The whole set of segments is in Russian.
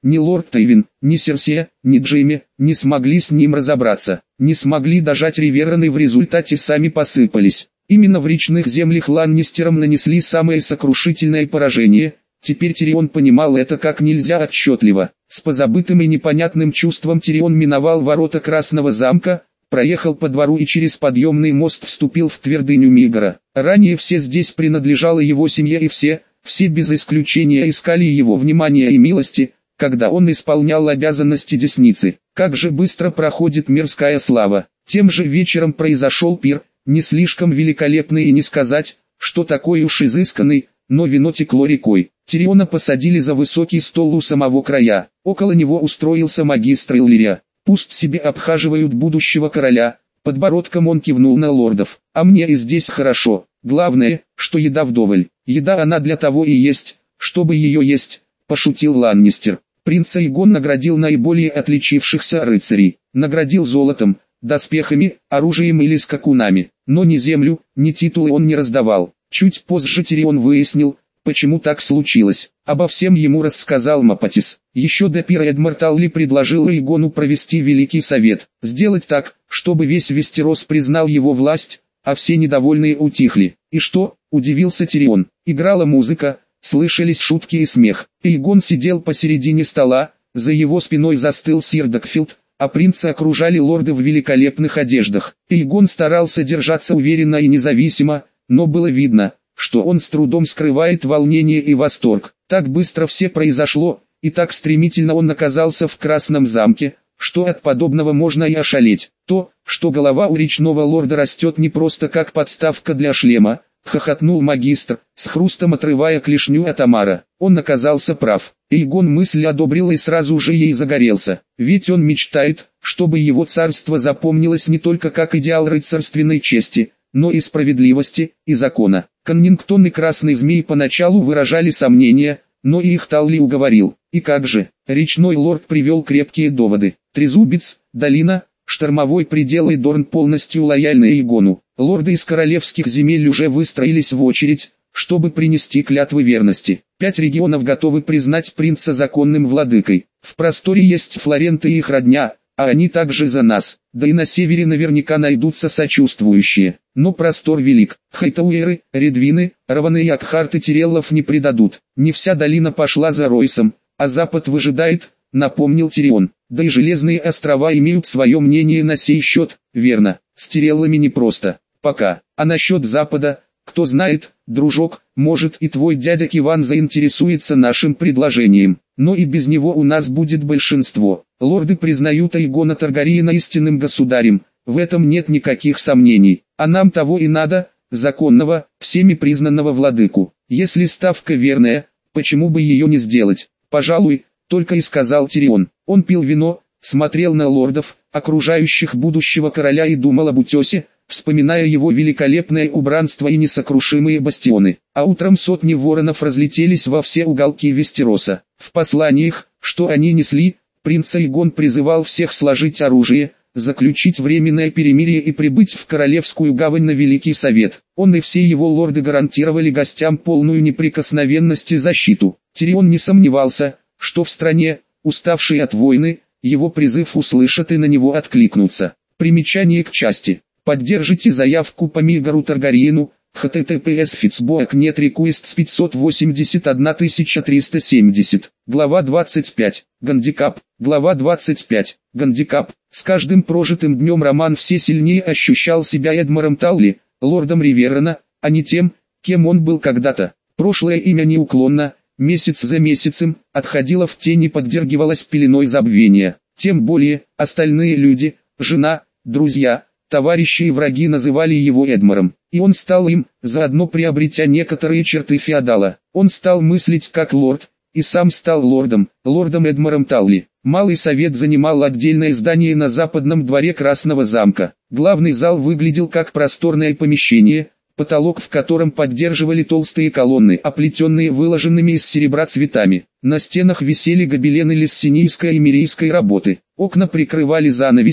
Ни лорд Тейвин, ни Серсия, ни Джейми не смогли с ним разобраться, не смогли дожать Риверан и в результате сами посыпались. Именно в речных землях Ланнистерам нанесли самое сокрушительное поражение. Теперь Тирион понимал это как нельзя отчетливо. С позабытым и непонятным чувством Тирион миновал ворота Красного замка, проехал по двору и через подъемный мост вступил в твердыню Мигора. Ранее все здесь принадлежало его семье и все без исключения искали его внимания и милости, когда он исполнял обязанности десницы. Как же быстро проходит мирская слава. Тем же вечером произошел пир, не слишком великолепный и не сказать, что такой уж изысканный, но вино текло рекой. Тириона посадили за высокий стол у самого края. Около него устроился магистр Иллирия. Пусть себе обхаживают будущего короля. Подбородком он кивнул на лордов. А мне и здесь хорошо. Главное, что еда вдоволь. Еда она для того и есть, чтобы ее есть, пошутил Ланнистер. Принца Игон наградил наиболее отличившихся рыцарей. Наградил золотом, доспехами, оружием или скакунами. Но ни землю, ни титулы он не раздавал. Чуть позже Тирион выяснил, почему так случилось. Обо всем ему рассказал Мапатис. Еще до пира Эдмар Талли предложил Игону провести Великий Совет. Сделать так, чтобы весь Вестерос признал его власть, а все недовольные утихли. И что, удивился Тирион, играла музыка, слышались шутки и смех. Игон сидел посередине стола, за его спиной застыл сир Дакфилд, а принца окружали лорды в великолепных одеждах. Игон старался держаться уверенно и независимо, но было видно, что он с трудом скрывает волнение и восторг. Так быстро все произошло, и так стремительно он оказался в Красном замке, что от подобного можно и ошалеть. То, что голова у речного лорда растет не просто как подставка для шлема, хохотнул магистр, с хрустом отрывая клешню от омара. Он оказался прав. Эйгон мысль одобрил и сразу же ей загорелся. Ведь он мечтает, чтобы его царство запомнилось не только как идеал рыцарственной чести, но и справедливости, и закона. Коннингтон и Красный Змей поначалу выражали сомнения, но и их Талли уговорил. И как же, речной лорд привел крепкие доводы. Трезубец, долина, штормовой предел и Дорн полностью лояльны Эйгону. Лорды из королевских земель уже выстроились в очередь, чтобы принести клятвы верности. 5 регионов готовы признать принца законным владыкой. В просторе есть Флоренты и их родня, а они также за нас. Да и на севере наверняка найдутся сочувствующие. Но простор велик. Хайтауэры, Редвины, Раваны и Акхарты Тиреллов не предадут. Не вся долина пошла за Ройсом, а запад выжидает, напомнил Тирион. Да и Железные острова имеют свое мнение на сей счет, верно. С Тиреллами непросто. Пока. А насчет запада, кто знает, дружок, может и твой дядя Киван заинтересуется нашим предложением. Но и без него у нас будет большинство. Лорды признают Эйгона Таргариена истинным государем, в этом нет никаких сомнений. А нам того и надо, законного, всеми признанного владыку. Если ставка верная, почему бы ее не сделать? Пожалуй, только и сказал Тирион. Он пил вино, смотрел на лордов, окружающих будущего короля и думал об утесе, вспоминая его великолепное убранство и несокрушимые бастионы. А утром сотни воронов разлетелись во все уголки Вестероса. В посланиях, что они несли, принц Эйгон призывал всех сложить оружие, заключить временное перемирие и прибыть в Королевскую гавань на Великий Совет. Он и все его лорды гарантировали гостям полную неприкосновенность и защиту. Тирион не сомневался, что в стране, уставшей от войны, его призыв услышат и на него откликнутся. Примечание к части. Поддержите заявку по Мигору Таргариену, https Fitzboak.net requests 581370. Глава 25. Гандикап. Глава 25. Гандикап. С каждым прожитым днем Роман все сильнее ощущал себя Эдмаром Талли, лордом Риверана, а не тем, кем он был когда-то. Прошлое имя неуклонно, месяц за месяцем, отходило в тень и поддергивалось пеленой забвения. Тем более, остальные люди, жена, друзья, товарищи и враги называли его Эдмаром, и он стал им, заодно приобретя некоторые черты феодала. Он стал мыслить как лорд, и сам стал лордом Эдмаром Талли. Малый совет занимал отдельное здание на западном дворе Красного замка. Главный зал выглядел как просторное помещение, потолок в котором поддерживали толстые колонны, оплетенные выложенными из серебра цветами. На стенах висели гобелены лессинийской и мирийской работы. Окна прикрывали занавеси,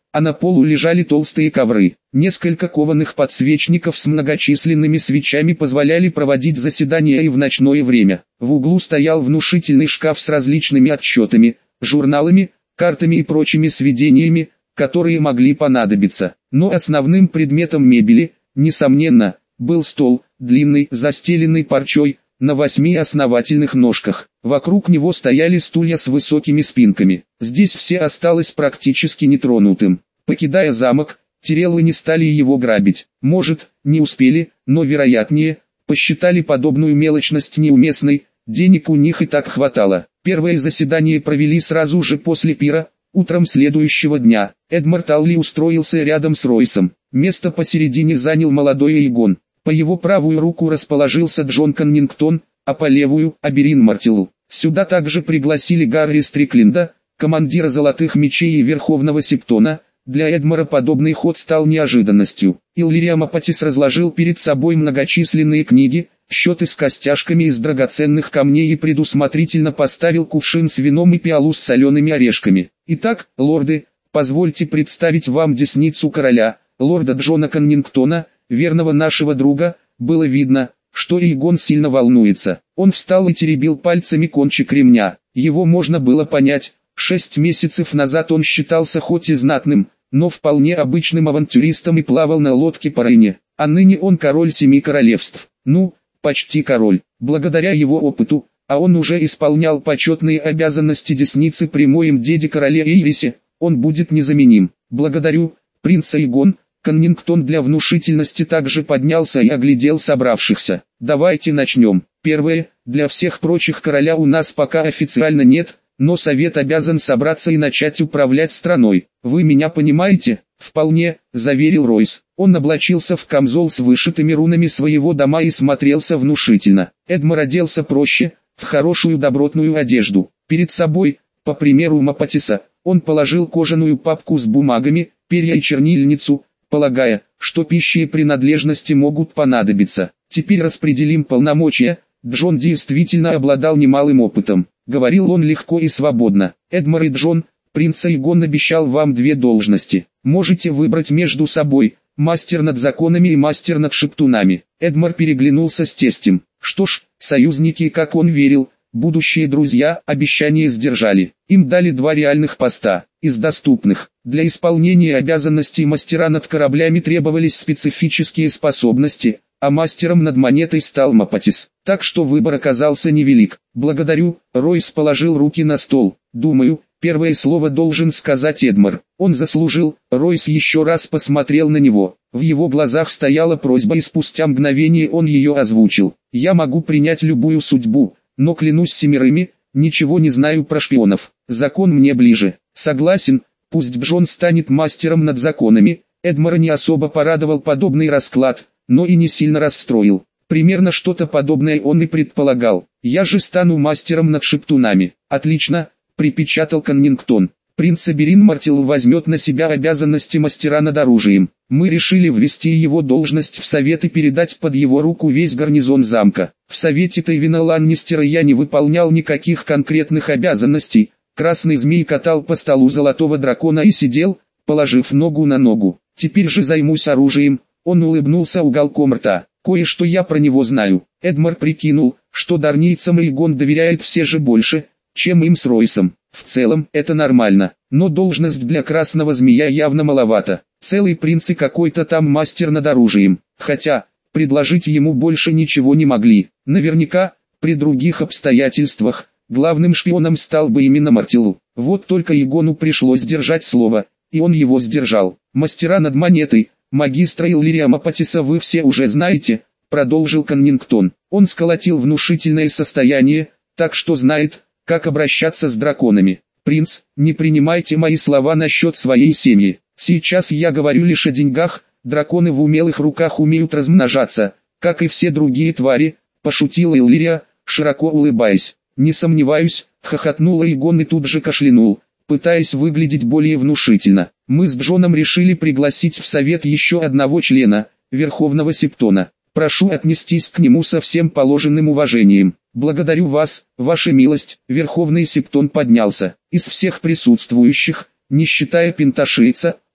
а на полу лежали толстые ковры. Несколько кованых подсвечников с многочисленными свечами позволяли проводить заседания и в ночное время. В углу стоял внушительный шкаф с различными отчетами, журналами, картами и прочими сведениями, которые могли понадобиться. Но основным предметом мебели, несомненно, был стол, длинный, застеленный парчой, на 8 основательных ножках. Вокруг него стояли стулья с высокими спинками. Здесь все осталось практически нетронутым. Покидая замок, Тиреллы не стали его грабить. Может, не успели, но вероятнее, посчитали подобную мелочность неуместной, денег у них и так хватало. Первое заседание провели сразу же после пира. Утром следующего дня, Эдмар Талли устроился рядом с Ройсом. Место посередине занял молодой Эйгон. По его правую руку расположился Джон Коннингтон, а по левую – Аберин Мартилл. Сюда также пригласили Гарри Стрикленда, командира Золотых Мечей и Верховного Септона. Для Эдмара подобный ход стал неожиданностью. Иллириам Апатис разложил перед собой многочисленные книги, счеты с костяшками из драгоценных камней и предусмотрительно поставил кувшин с вином и пиалу с солеными орешками. Итак, лорды, позвольте представить вам десницу короля, лорда Джона Коннингтона, верного нашего друга. Было видно, что Эйгон сильно волнуется. Он встал и теребил пальцами кончик ремня. Его можно было понять. 6 месяцев назад он считался хоть и знатным, но вполне обычным авантюристом и плавал на лодке по Рейне. А ныне он король 7 королевств. Ну, почти король. Благодаря его опыту, а он уже исполнял почетные обязанности десницы при моем деде короле Эйрисе, он будет незаменим. Благодарю, принц Эйгон. Коннингтон для внушительности также поднялся и оглядел собравшихся. Давайте начнем. Первое, для всех прочих короля у нас пока официально нет, но совет обязан собраться и начать управлять страной. Вы меня понимаете? Вполне, заверил Ройс. Он облачился в камзол с вышитыми рунами своего дома и смотрелся внушительно. Эдмар оделся проще, в хорошую добротную одежду. Перед собой, по примеру Мапатиса, он положил кожаную папку с бумагами, перья и чернильницу, полагая, что пищи и принадлежности могут понадобиться. Теперь распределим полномочия. Джон действительно обладал немалым опытом. Говорил он легко и свободно. Эдмар и Джон, принц Эйгон обещал вам 2 должности. Можете выбрать между собой, мастер над законами и мастер над шептунами. Эдмар переглянулся с тестем. Что ж, союзники, как он верил, будущие друзья, обещание сдержали. Им дали 2 реальных поста. Из доступных, для исполнения обязанностей мастера над кораблями требовались специфические способности, а мастером над монетой стал Мапатис. Так что выбор оказался невелик. Благодарю, Ройс положил руки на стол. Думаю, первое слово должен сказать Эдмар. Он заслужил. Ройс еще раз посмотрел на него. В его глазах стояла просьба и спустя мгновение он ее озвучил. Я могу принять любую судьбу, но клянусь 7, ничего не знаю про шпионов. Закон мне ближе. Согласен, пусть Джон станет мастером над законами. Эдмара не особо порадовал подобный расклад, но и не сильно расстроил. Примерно что-то подобное он и предполагал. Я же стану мастером над шептунами. Отлично, припечатал Коннингтон. Принц Аберин Мартилл возьмет на себя обязанности мастера над оружием. Мы решили ввести его должность в совет и передать под его руку весь гарнизон замка. В совете Тейвина Ланнистера я не выполнял никаких конкретных обязанностей. Красный змей катал по столу золотого дракона и сидел, положив ногу на ногу. Теперь же займусь оружием. Он улыбнулся уголком рта. Кое-что я про него знаю. Эдмар прикинул, что дарнийцам Эйгон доверяет все же больше, чем им с Ройсом. В целом, это нормально, но должность для красного змея явно маловато. Целый принц и какой-то там мастер над оружием. Хотя, предложить ему больше ничего не могли. Наверняка, при других обстоятельствах, главным шпионом стал бы именно Мартилл. Вот только Эйгону пришлось сдержать слово, и он его сдержал. Мастера над монетой, магистра Иллириама Апатиса вы все уже знаете, продолжил Коннингтон. Он сколотил внушительное состояние, так что знает, как обращаться с драконами. Принц, не принимайте мои слова насчет своей семьи. Сейчас я говорю лишь о деньгах. Драконы в умелых руках умеют размножаться, как и все другие твари, пошутила Иллирия, широко улыбаясь. Не сомневаюсь, хохотнул Эйгон и тут же кашлянул, пытаясь выглядеть более внушительно. Мы с Джоном решили пригласить в совет еще одного члена, Верховного Септона. Прошу отнестись к нему со всем положенным уважением. Благодарю вас, ваша милость. Верховный Септон поднялся. Из всех присутствующих, не считая пенташейца,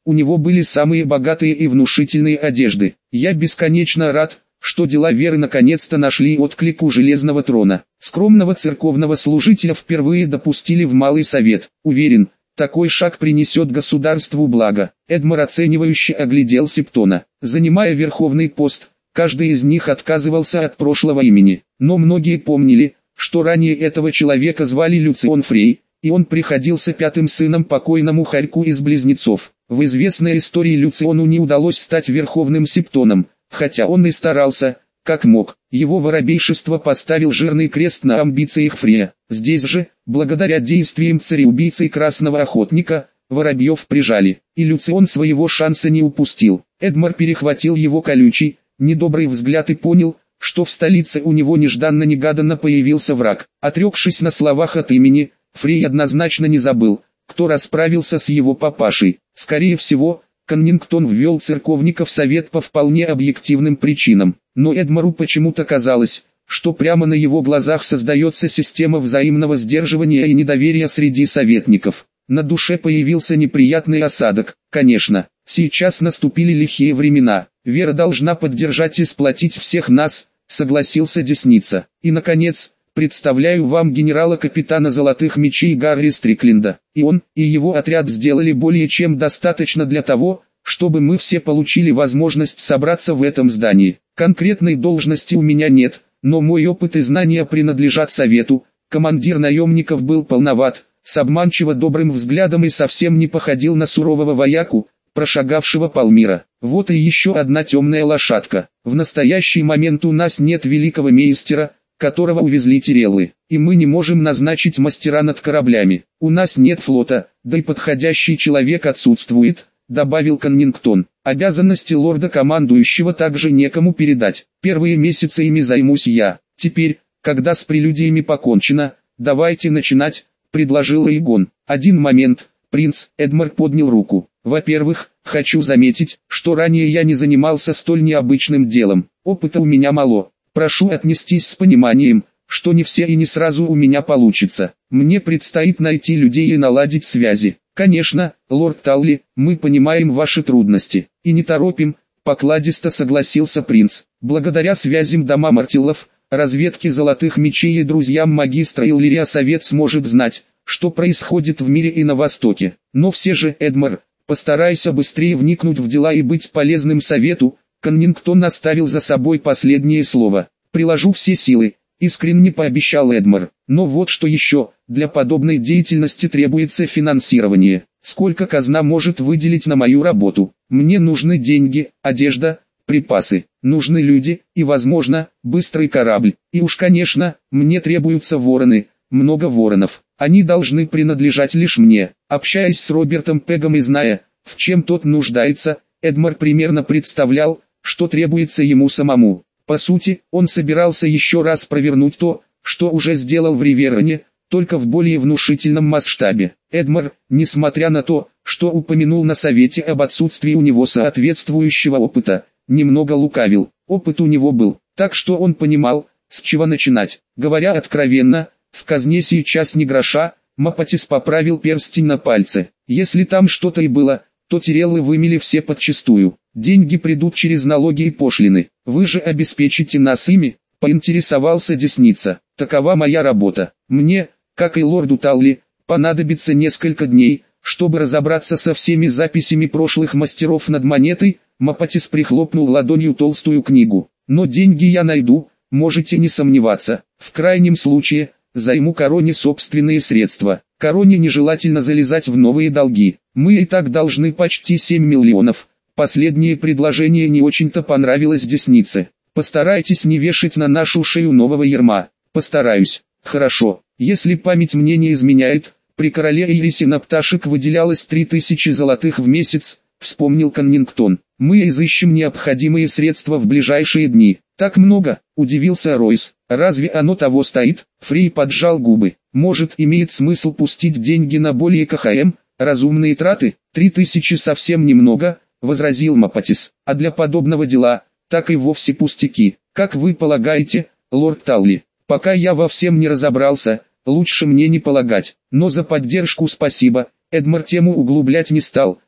у него были самые богатые и внушительные одежды. Я бесконечно рад, что дела веры наконец-то нашли отклик у Железного трона. Скромного церковного служителя впервые допустили в Малый Совет. Уверен, такой шаг принесет государству благо. Эдмар оценивающе оглядел Септона. Занимая верховный пост, каждый из них отказывался от прошлого имени. Но многие помнили, что ранее этого человека звали Люцион Фрей, и он приходился пятым сыном покойному Харьку из Близнецов. В известной истории Люциону не удалось стать верховным септоном, хотя он и старался, как мог. Его воробейшество поставил жирный крест на амбициях Фрея. Здесь же, благодаря действиям цареубийцы и Красного Охотника, воробьев прижали, и Люцион своего шанса не упустил. Эдмар перехватил его колючий, недобрый взгляд и понял, что в столице у него нежданно-негаданно появился враг. Отрекшись на словах от имени, Фрей однозначно не забыл, кто расправился с его папашей. Скорее всего, Коннингтон ввел церковника в совет по вполне объективным причинам, но Эдмару почему-то казалось, что прямо на его глазах создается система взаимного сдерживания и недоверия среди советников. На душе появился неприятный осадок. Конечно, сейчас наступили лихие времена, вера должна поддержать и сплотить всех нас, согласился Десница. И наконец, представляю вам генерала-капитана Золотых Мечей Гарри Стрикленда. И он, и его отряд сделали более чем достаточно для того, чтобы мы все получили возможность собраться в этом здании. Конкретной должности у меня нет, но мой опыт и знания принадлежат совету. Командир наемников был полноват, с обманчиво добрым взглядом и совсем не походил на сурового вояку, прошагавшего полмира. Вот и еще одна темная лошадка. В настоящий момент у нас нет великого мейстера, которого увезли Тиреллы, и мы не можем назначить мастера над кораблями. У нас нет флота, да и подходящий человек отсутствует, добавил Коннингтон. Обязанности лорда-командующего также некому передать. Первые месяцы ими займусь я. Теперь, когда с прелюдиями покончено, давайте начинать, предложил Эйгон. Один момент, принц. Эдмар поднял руку. Во-первых, хочу заметить, что ранее я не занимался столь необычным делом. Опыта у меня мало. Прошу отнестись с пониманием, что не все и не сразу у меня получится. Мне предстоит найти людей и наладить связи. Конечно, лорд Талли, мы понимаем ваши трудности. И не торопим, покладисто согласился принц. Благодаря связям дома Мартиллов, разведке Золотых Мечей и друзьям магистра Иллирия совет сможет знать, что происходит в мире и на Востоке. Но все же, Эдмар, постарайся быстрее вникнуть в дела и быть полезным совету. Коннингтон оставил за собой последнее слово. «Приложу все силы», — искренне пообещал Эдмар. «Но вот что еще, для подобной деятельности требуется финансирование. Сколько казна может выделить на мою работу? Мне нужны деньги, одежда, припасы, нужны люди и, возможно, быстрый корабль. И уж конечно, мне требуются вороны, много воронов. Они должны принадлежать лишь мне». Общаясь с Робертом Пегом и зная, в чем тот нуждается, Эдмар примерно представлял, что требуется ему самому. По сути, он собирался еще раз провернуть то, что уже сделал в Ривероне, только в более внушительном масштабе. Эдмар, несмотря на то, что упомянул на совете об отсутствии у него соответствующего опыта, немного лукавил. Опыт у него был, так что он понимал, с чего начинать. Говоря откровенно, в казне сейчас ни гроша. Мапатис поправил перстень на пальце. Если там что-то и было, то Тиреллы вымели все подчистую. Деньги придут через налоги и пошлины. Вы же обеспечите нас ими, поинтересовался Десница. Такова моя работа. Мне, как и лорду Талли, понадобится несколько дней, чтобы разобраться со всеми записями прошлых мастеров над монетой. Мапатис прихлопнул ладонью толстую книгу. Но деньги я найду, можете не сомневаться. В крайнем случае, займу короне собственные средства. Короне нежелательно залезать в новые долги. Мы и так должны почти 7 миллионов. Последнее предложение не очень-то понравилось Деснице. Постарайтесь не вешать на нашу шею нового ярма. Постараюсь. Хорошо. Если память мне не изменяет, при короле Ирисе на пташек выделялось 3000 золотых в месяц, вспомнил Коннингтон. Мы изыщем необходимые средства в ближайшие дни. Так много, удивился Ройс. Разве оно того стоит? Фрей поджал губы. Может, имеет смысл пустить деньги на более КХМ, разумные траты? 3000 совсем немного, возразил Мапатис. А для подобного дела, так и вовсе пустяки. Как вы полагаете, лорд Талли? Пока я во всем не разобрался, лучше мне не полагать. Но за поддержку спасибо. Эдмар тему углублять не стал,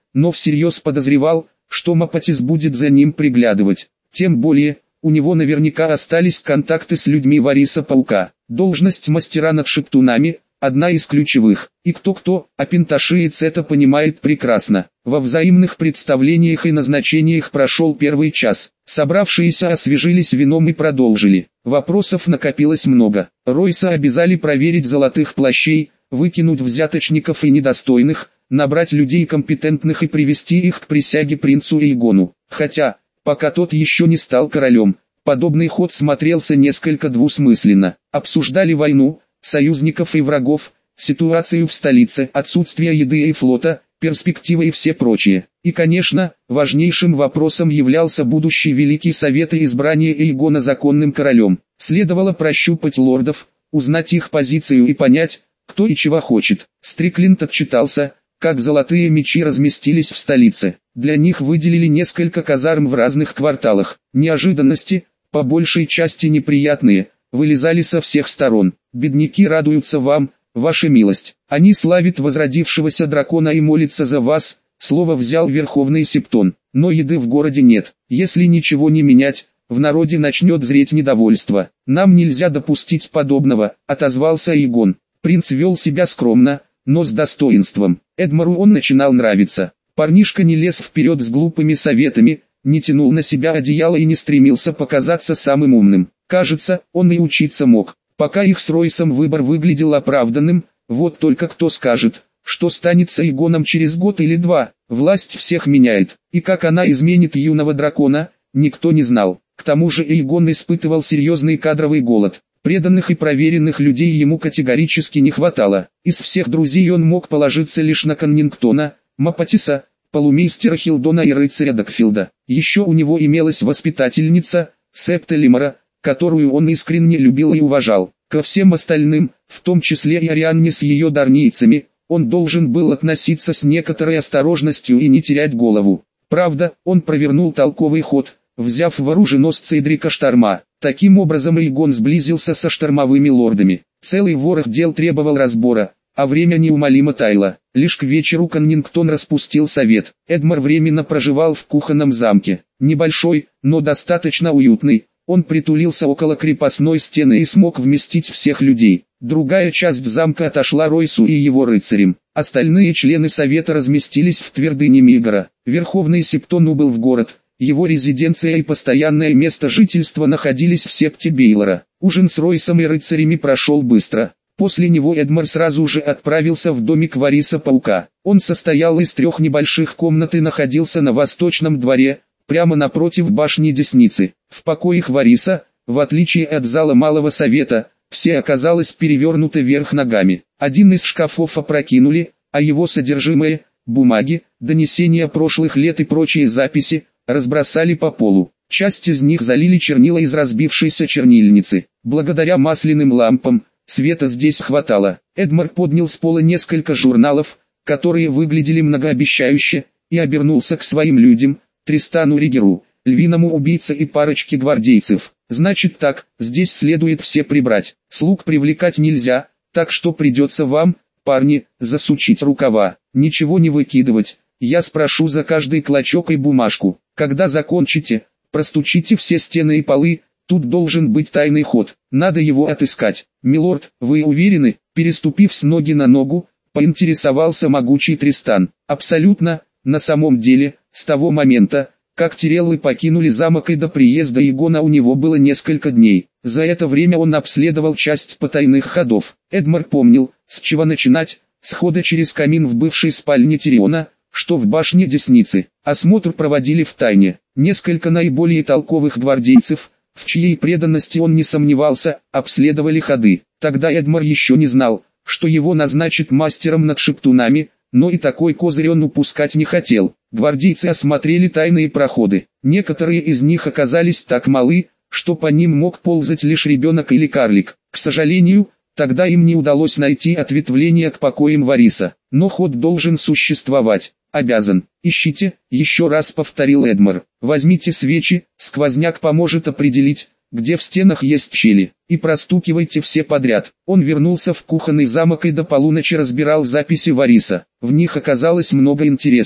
но всерьез подозревал, что Мапатис будет за ним приглядывать. Тем более, у него наверняка остались контакты с людьми Вариса-паука. Должность мастера над шептунами – одна из ключевых, и кто-кто, а пенташиец это понимает прекрасно. Во взаимных представлениях и назначениях прошел первый час. Собравшиеся освежились вином и продолжили. Вопросов накопилось много. Ройса обязали проверить золотых плащей, выкинуть взяточников и недостойных, набрать людей компетентных и привести их к присяге принцу Эйгону. Хотя, пока тот еще не стал королем, подобный ход смотрелся несколько двусмысленно. Обсуждали войну, союзников и врагов, ситуацию в столице, отсутствие еды и флота, перспективы и все прочее. И конечно, важнейшим вопросом являлся будущий Великий Совет и избрание Эйгона законным королем. Следовало прощупать лордов, узнать их позицию и понять, кто и чего хочет. Стрикленд отчитался, как золотые мечи разместились в столице. Для них выделили несколько казарм в разных кварталах. Неожиданности, по большей части неприятные, вылезали со всех сторон. Бедняки радуются вам, ваша милость. Они славят возродившегося дракона и молятся за вас, слово взял Верховный Септон. Но еды в городе нет. Если ничего не менять, в народе начнет зреть недовольство. Нам нельзя допустить подобного, отозвался Эйгон. Принц вел себя скромно, но с достоинством. Эдмару он начинал нравиться. Парнишка не лез вперед с глупыми советами, не тянул на себя одеяло и не стремился показаться самым умным. Кажется, он и учиться мог. Пока их с Ройсом выбор выглядел оправданным, вот только кто скажет, что станет с Эйгоном через год или два. Власть всех меняет, и как она изменит юного дракона, никто не знал. К тому же Эйгон испытывал серьезный кадровый голод. Преданных и проверенных людей ему категорически не хватало. Из всех друзей он мог положиться лишь на Коннингтона, Мапатиса, полумейстера Хилдона и рыцаря Дакфилда. Еще у него имелась воспитательница, Септа Лимора, которую он искренне любил и уважал. Ко всем остальным, в том числе и Арианне с ее дарнийцами, он должен был относиться с некоторой осторожностью и не терять голову. Правда, он провернул толковый ход, взяв в оруженосца Эдрика Шторма. Таким образом Эйгон сблизился со штормовыми лордами. Целый ворох дел требовал разбора, а время неумолимо таяло. Лишь к вечеру Коннингтон распустил совет. Эдмар временно проживал в кухонном замке. Небольшой, но достаточно уютный. Он притулился около крепостной стены и смог вместить всех людей. Другая часть замка отошла Ройсу и его рыцарям. Остальные члены совета разместились в твердыне Мигора. Верховный Септон убыл в город. Его резиденция и постоянное место жительства находились в септе Бейлора. Ужин с Ройсом и рыцарями прошел быстро. После него Эдмар сразу же отправился в домик Вариса-паука. Он состоял из 3 небольших комнат и находился на восточном дворе, прямо напротив башни Десницы. В покоях Вариса, в отличие от зала Малого Совета, все оказалось перевернуто вверх ногами. Один из шкафов опрокинули, а его содержимое, бумаги, донесения прошлых лет и прочие записи, разбросали по полу. Часть из них залили чернила из разбившейся чернильницы. Благодаря масляным лампам, света здесь хватало. Эдмар поднял с пола несколько журналов, которые выглядели многообещающе, и обернулся к своим людям, Тристану Ригеру, львиному убийце и парочке гвардейцев. Значит так, здесь следует все прибрать. Слуг привлекать нельзя, так что придется вам, парни, засучить рукава. Ничего не выкидывать. Я спрошу за каждый клочок и бумажку. Когда закончите, простучите все стены и полы, тут должен быть тайный ход. Надо его отыскать. Милорд, вы уверены? Переступив с ноги на ногу, поинтересовался могучий Тристан. Абсолютно, на самом деле, с того момента, как Тиреллы покинули замок и до приезда Эйгона у него было несколько дней. За это время он обследовал часть потайных ходов. Эдмар помнил, с чего начинать, с хода через камин в бывшей спальне Тириона, что в башне Десницы. Осмотр проводили в тайне. Несколько наиболее толковых гвардейцев, в чьей преданности он не сомневался, обследовали ходы. Тогда Эдмар еще не знал, что его назначат мастером над шептунами, но и такой козырь он упускать не хотел. Гвардейцы осмотрели тайные проходы. Некоторые из них оказались так малы, что по ним мог ползать лишь ребенок или карлик. К сожалению, тогда им не удалось найти ответвление к покоям Вариса. Но ход должен существовать. Обязан. Ищите, еще раз повторил Эдмар. Возьмите свечи, сквозняк поможет определить, где в стенах есть щели, и простукивайте все подряд. Он вернулся в кухонный замок и до полуночи разбирал записи Вариса. В них оказалось много интересного.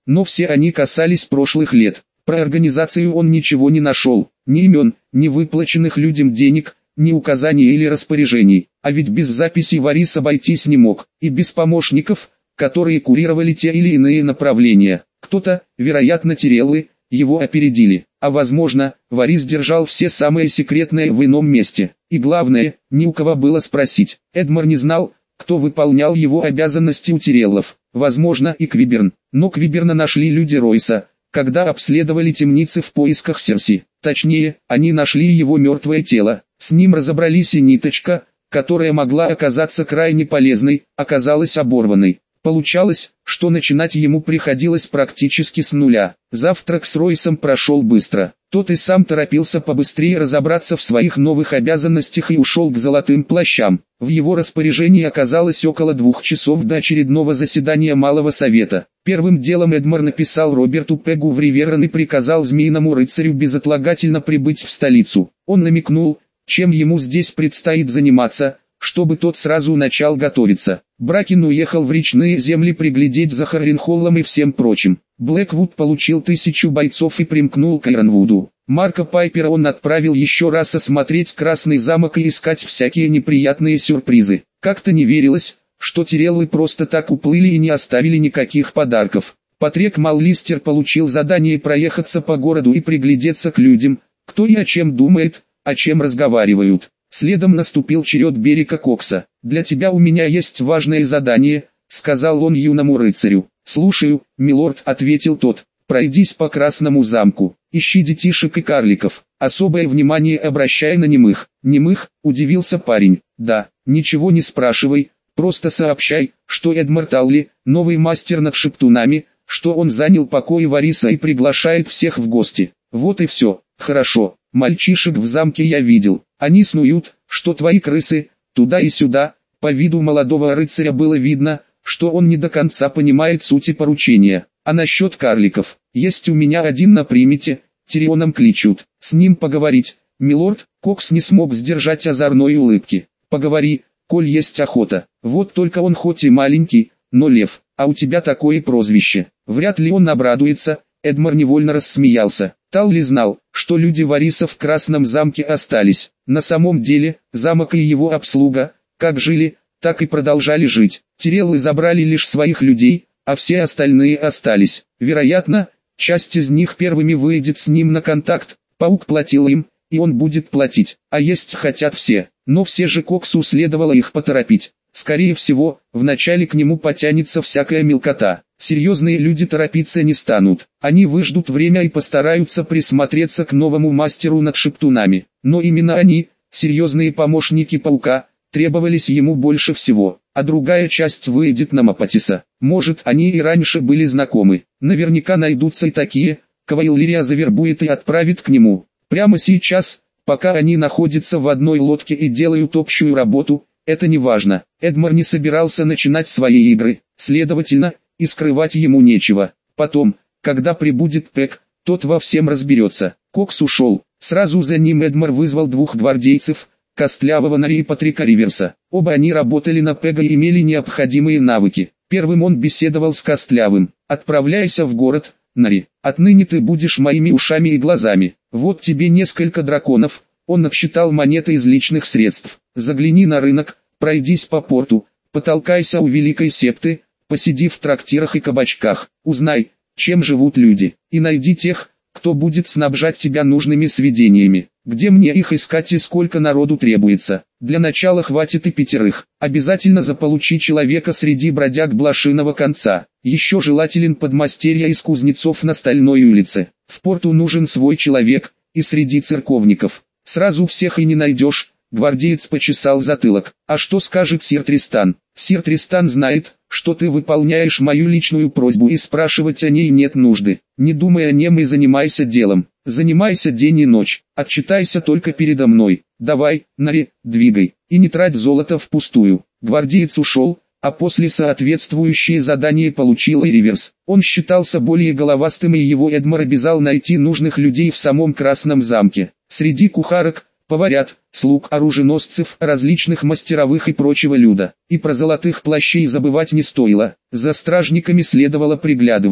но все они касались прошлых лет. Про организацию он ничего не нашел, ни имен, ни выплаченных людям денег, ни указаний или распоряжений, а ведь без записей Варис обойтись не мог, и без помощников, которые курировали те или иные направления. Кто-то, вероятно Тиреллы, его опередили, а возможно, Варис держал все самое секретное в ином месте, и главное, ни у кого было спросить. Эдмар не знал, кто выполнял его обязанности у Тиреллов, возможно и Квиберн, но Квиберна нашли люди Ройса, когда обследовали темницы в поисках Серси. Точнее, они нашли его мертвое тело, с ним разобрались и ниточка, которая могла оказаться крайне полезной, оказалась оборванной. Получалось, что начинать ему приходилось практически с нуля. Завтрак с Ройсом прошел быстро. Тот и сам торопился побыстрее разобраться в своих новых обязанностях и ушел к золотым плащам. В его распоряжении оказалось около 2 часов до очередного заседания Малого Совета. Первым делом Эдмар написал Роберту Пегу в Риверон и приказал Змеиному рыцарю безотлагательно прибыть в столицу. Он намекнул, чем ему здесь предстоит заниматься, чтобы тот сразу начал готовиться. Бракен уехал в речные земли приглядеть за Харренхоллом и всем прочим. Блэквуд получил 1000 бойцов и примкнул к Айронвуду. Марка Пайпера он отправил еще раз осмотреть Красный замок и искать всякие неприятные сюрпризы. Как-то не верилось, что Тиреллы просто так уплыли и не оставили никаких подарков. Патрик Маллистер получил задание проехаться по городу и приглядеться к людям, кто и о чем думает, о чем разговаривают. Следом наступил черед Берика Кокса. «Для тебя у меня есть важное задание», — сказал он юному рыцарю. «Слушаю, милорд», — ответил тот. «Пройдись по Красному замку, ищи детишек и карликов, особое внимание обращай на немых». «Немых?» — удивился парень. «Да, ничего не спрашивай, просто сообщай, что Эдмар Талли, новый мастер над шептунами, что он занял покои Вариса и приглашает всех в гости. Вот и все». «Хорошо, мальчишек в замке я видел. Они снуют, что твои крысы, туда и сюда». По виду молодого рыцаря было видно, что он не до конца понимает сути поручения. «А насчет карликов, есть у меня один на примете, Тирионом кличут. С ним поговорить». Милорд Кокс не смог сдержать озорной улыбки. «Поговори, коль есть охота. Вот только он хоть и маленький, но лев, а у тебя такое прозвище. Вряд ли он обрадуется». Эдмар невольно рассмеялся. Талли знал, что люди Вариса в Красном замке остались. На самом деле, замок и его обслуга, как жили, так и продолжали жить. Тиреллы забрали лишь своих людей, а все остальные остались. Вероятно, часть из них первыми выйдет с ним на контакт. Паук платил им, и он будет платить. А есть хотят все. Но все же Коксу следовало их поторопить. Скорее всего, вначале к нему потянется всякая мелкота. Серьезные люди торопиться не станут. Они выждут время и постараются присмотреться к новому мастеру над шептунами. Но именно они, серьезные помощники паука, требовались ему больше всего. А другая часть выйдет на Мапатиса. Может, они и раньше были знакомы. Наверняка найдутся и такие, кого Иллирия завербует и отправит к нему. Прямо сейчас, пока они находятся в одной лодке и делают общую работу, это не важно. Эдмар не собирался начинать свои игры, следовательно, и скрывать ему нечего. Потом, когда прибудет Пек, тот во всем разберется. Кокс ушел. Сразу за ним Эдмар вызвал 2 гвардейцев, Костлявого Нари и Патрика Риверса. Оба они работали на Пега и имели необходимые навыки. Первым он беседовал с Костлявым. «Отправляйся в город, Нари. Отныне ты будешь моими ушами и глазами. Вот тебе несколько драконов». Он отсчитал монеты из личных средств. «Загляни на рынок, пройдись по порту, потолкайся у Великой Септы, посиди в трактирах и кабачках, узнай, чем живут люди, и найди тех, кто будет снабжать тебя нужными сведениями. Где мне их искать и сколько народу требуется? Для начала хватит и 5. Обязательно заполучи человека среди бродяг Блошиного конца. Еще желателен подмастерья из кузнецов на Стальной улице. В порту нужен свой человек, и среди церковников. Сразу всех и не найдешь». Гвардеец почесал затылок. «А что скажет сир Тристан?» «Сир Тристан знает, что ты выполняешь мою личную просьбу, и спрашивать о ней нет нужды. Не думай о нем и занимайся делом. Занимайся день и ночь. Отчитайся только передо мной. Давай, Нари, двигай, и не трать золото впустую». Гвардеец ушел, а после соответствующее задание получил и Риверс. Он считался более головастым, и его Эдмар обязал найти нужных людей в самом Красном замке. Среди кухарок, поварят, слуг, оруженосцев, различных мастеровых и прочего люда. И про золотых плащей забывать не стоило. За стражниками следовало приглядывать.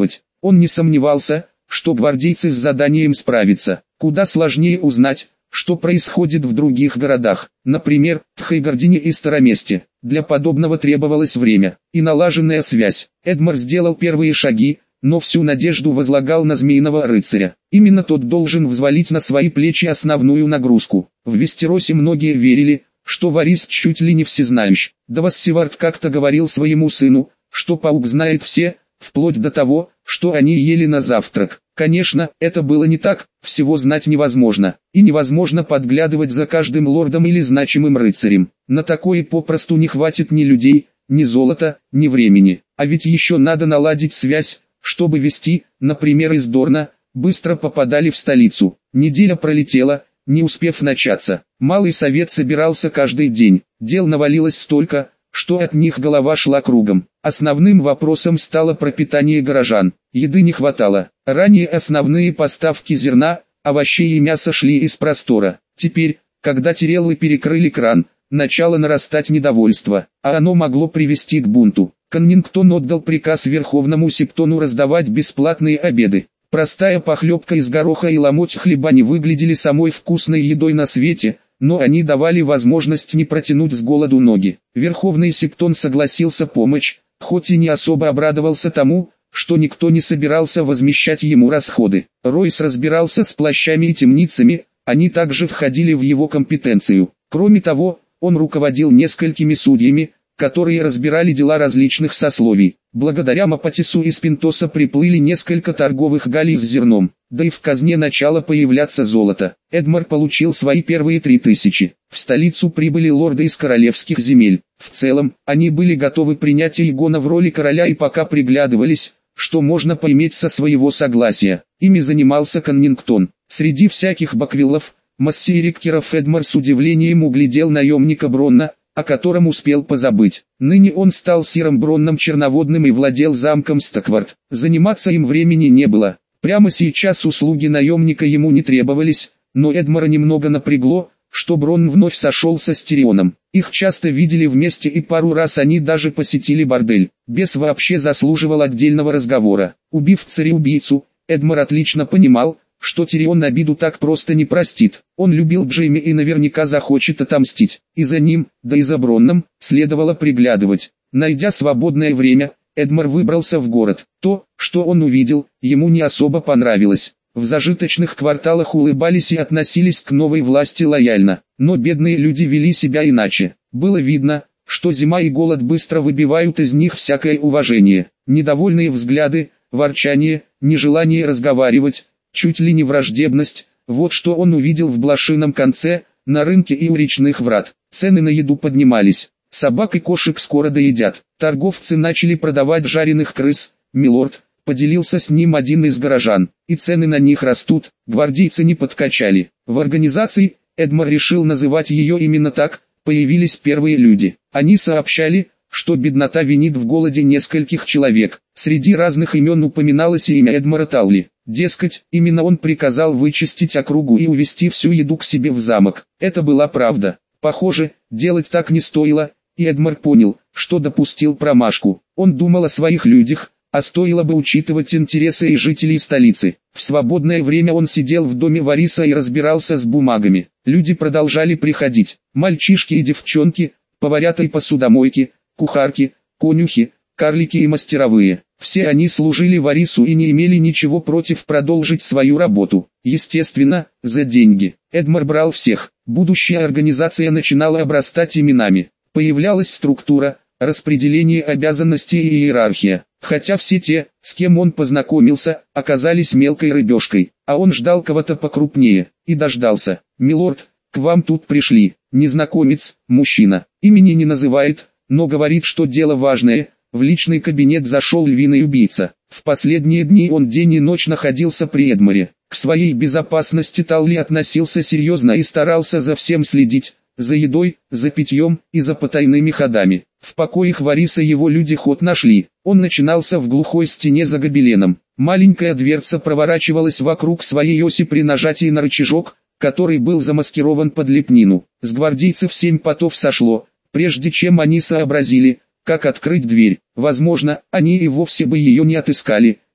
Он не сомневался, что гвардейцы с заданием справятся. Куда сложнее узнать, что происходит в других городах, например, в Хайгардине и Староместе. Для подобного требовалось время и налаженная связь. Эдмар сделал первые шаги, но всю надежду возлагал на Змеиного рыцаря. Именно тот должен взвалить на свои плечи основную нагрузку. В Вестеросе многие верили, что Варис чуть ли не всезнающий. Давассивард как-то говорил своему сыну, что паук знает все, вплоть до того, что они ели на завтрак. Конечно, это было не так, всего знать невозможно, и невозможно подглядывать за каждым лордом или значимым рыцарем. На такое попросту не хватит ни людей, ни золота, ни времени. А ведь еще надо наладить связь, чтобы вести, например, из Дорна, быстро попадали в столицу. Неделя пролетела, не успев начаться. Малый совет собирался каждый день, дел навалилось столько, что от них голова шла кругом. Основным вопросом стало пропитание горожан. Еды не хватало. Ранее основные поставки зерна, овощей и мяса шли из простора. Теперь, когда Тиреллы перекрыли кран, начало нарастать недовольство, а оно могло привести к бунту. Коннингтон отдал приказ Верховному Септону раздавать бесплатные обеды. Простая похлебка из гороха и ломоть хлеба не выглядели самой вкусной едой на свете, но они давали возможность не протянуть с голоду ноги. Верховный Септон согласился помочь, хоть и не особо обрадовался тому, что никто не собирался возмещать ему расходы. Ройс разбирался с плащами и темницами, они также входили в его компетенцию. Кроме того, он руководил несколькими судьями, которые разбирали дела различных сословий. Благодаря Мапатису из Пинтоса приплыли несколько торговых галей с зерном, да и в казне начало появляться золото. Эдмар получил свои первые 3000. В столицу прибыли лорды из королевских земель. В целом, они были готовы принять Эйгона в роли короля и пока приглядывались, что можно поиметь со своего согласия. Ими занимался Коннингтон. Среди всяких баквиллов, массириккеров Эдмар с удивлением углядел наемника Бронна, о котором успел позабыть. Ныне он стал сиром Бронном Черноводным и владел замком Стоквард. Заниматься им времени не было. Прямо сейчас услуги наемника ему не требовались, но Эдмара немного напрягло, что Бронн вновь сошелся с Тирионом. Их часто видели вместе и пару раз они даже посетили бордель. Бес вообще заслуживал отдельного разговора. Убив цареубийцу, Эдмар отлично понимал, что Тирион обиду так просто не простит. Он любил Джейми и наверняка захочет отомстить. И за ним, да и за Бронном, следовало приглядывать. Найдя свободное время, Эдмар выбрался в город. То, что он увидел, ему не особо понравилось. В зажиточных кварталах улыбались и относились к новой власти лояльно, но бедные люди вели себя иначе. Было видно, что зима и голод быстро выбивают из них всякое уважение. Недовольные взгляды, ворчание, нежелание разговаривать, чуть ли не враждебность, вот что он увидел в блошином конце, на рынке и у речных врат. Цены на еду поднимались, собак и кошек скоро доедят. Торговцы начали продавать жареных крыс, милорд, поделился с ним один из горожан, и цены на них растут, гвардейцы не подкачали. В организации, Эдмар решил называть ее именно так, появились первые люди. Они сообщали, что беднота винит в голоде нескольких человек. Среди разных имен упоминалось и имя Эдмара Талли. Дескать, именно он приказал вычистить округу и увезти всю еду к себе в замок. Это была правда. Похоже, делать так не стоило, и Эдмар понял, что допустил промашку. Он думал о своих людях, а стоило бы учитывать интересы и жителей столицы. В свободное время он сидел в доме Вариса и разбирался с бумагами. Люди продолжали приходить. Мальчишки и девчонки, поварята и посудомойки, кухарки, конюхи, карлики и мастеровые. Все они служили Варису и не имели ничего против продолжить свою работу. Естественно, за деньги. Эдмар брал всех. Будущая организация начинала обрастать именами. Появлялась структура, распределение обязанностей и иерархия. Хотя все те, с кем он познакомился, оказались мелкой рыбешкой. А он ждал кого-то покрупнее. И дождался. «Милорд, к вам тут пришли». Незнакомец, мужчина. Имени не называет, но говорит, что дело важное. В личный кабинет зашел львиный убийца. В последние дни он день и ночь находился при Эдмаре. К своей безопасности Талли относился серьезно и старался за всем следить. За едой, за питьем и за потайными ходами. В покоях Вариса его люди ход нашли. Он начинался в глухой стене за гобеленом. Маленькая дверца проворачивалась вокруг своей оси при нажатии на рычажок, который был замаскирован под лепнину. С гвардейцев 7 потов сошло, прежде чем они сообразили, как открыть дверь. Возможно, они и вовсе бы ее не отыскали,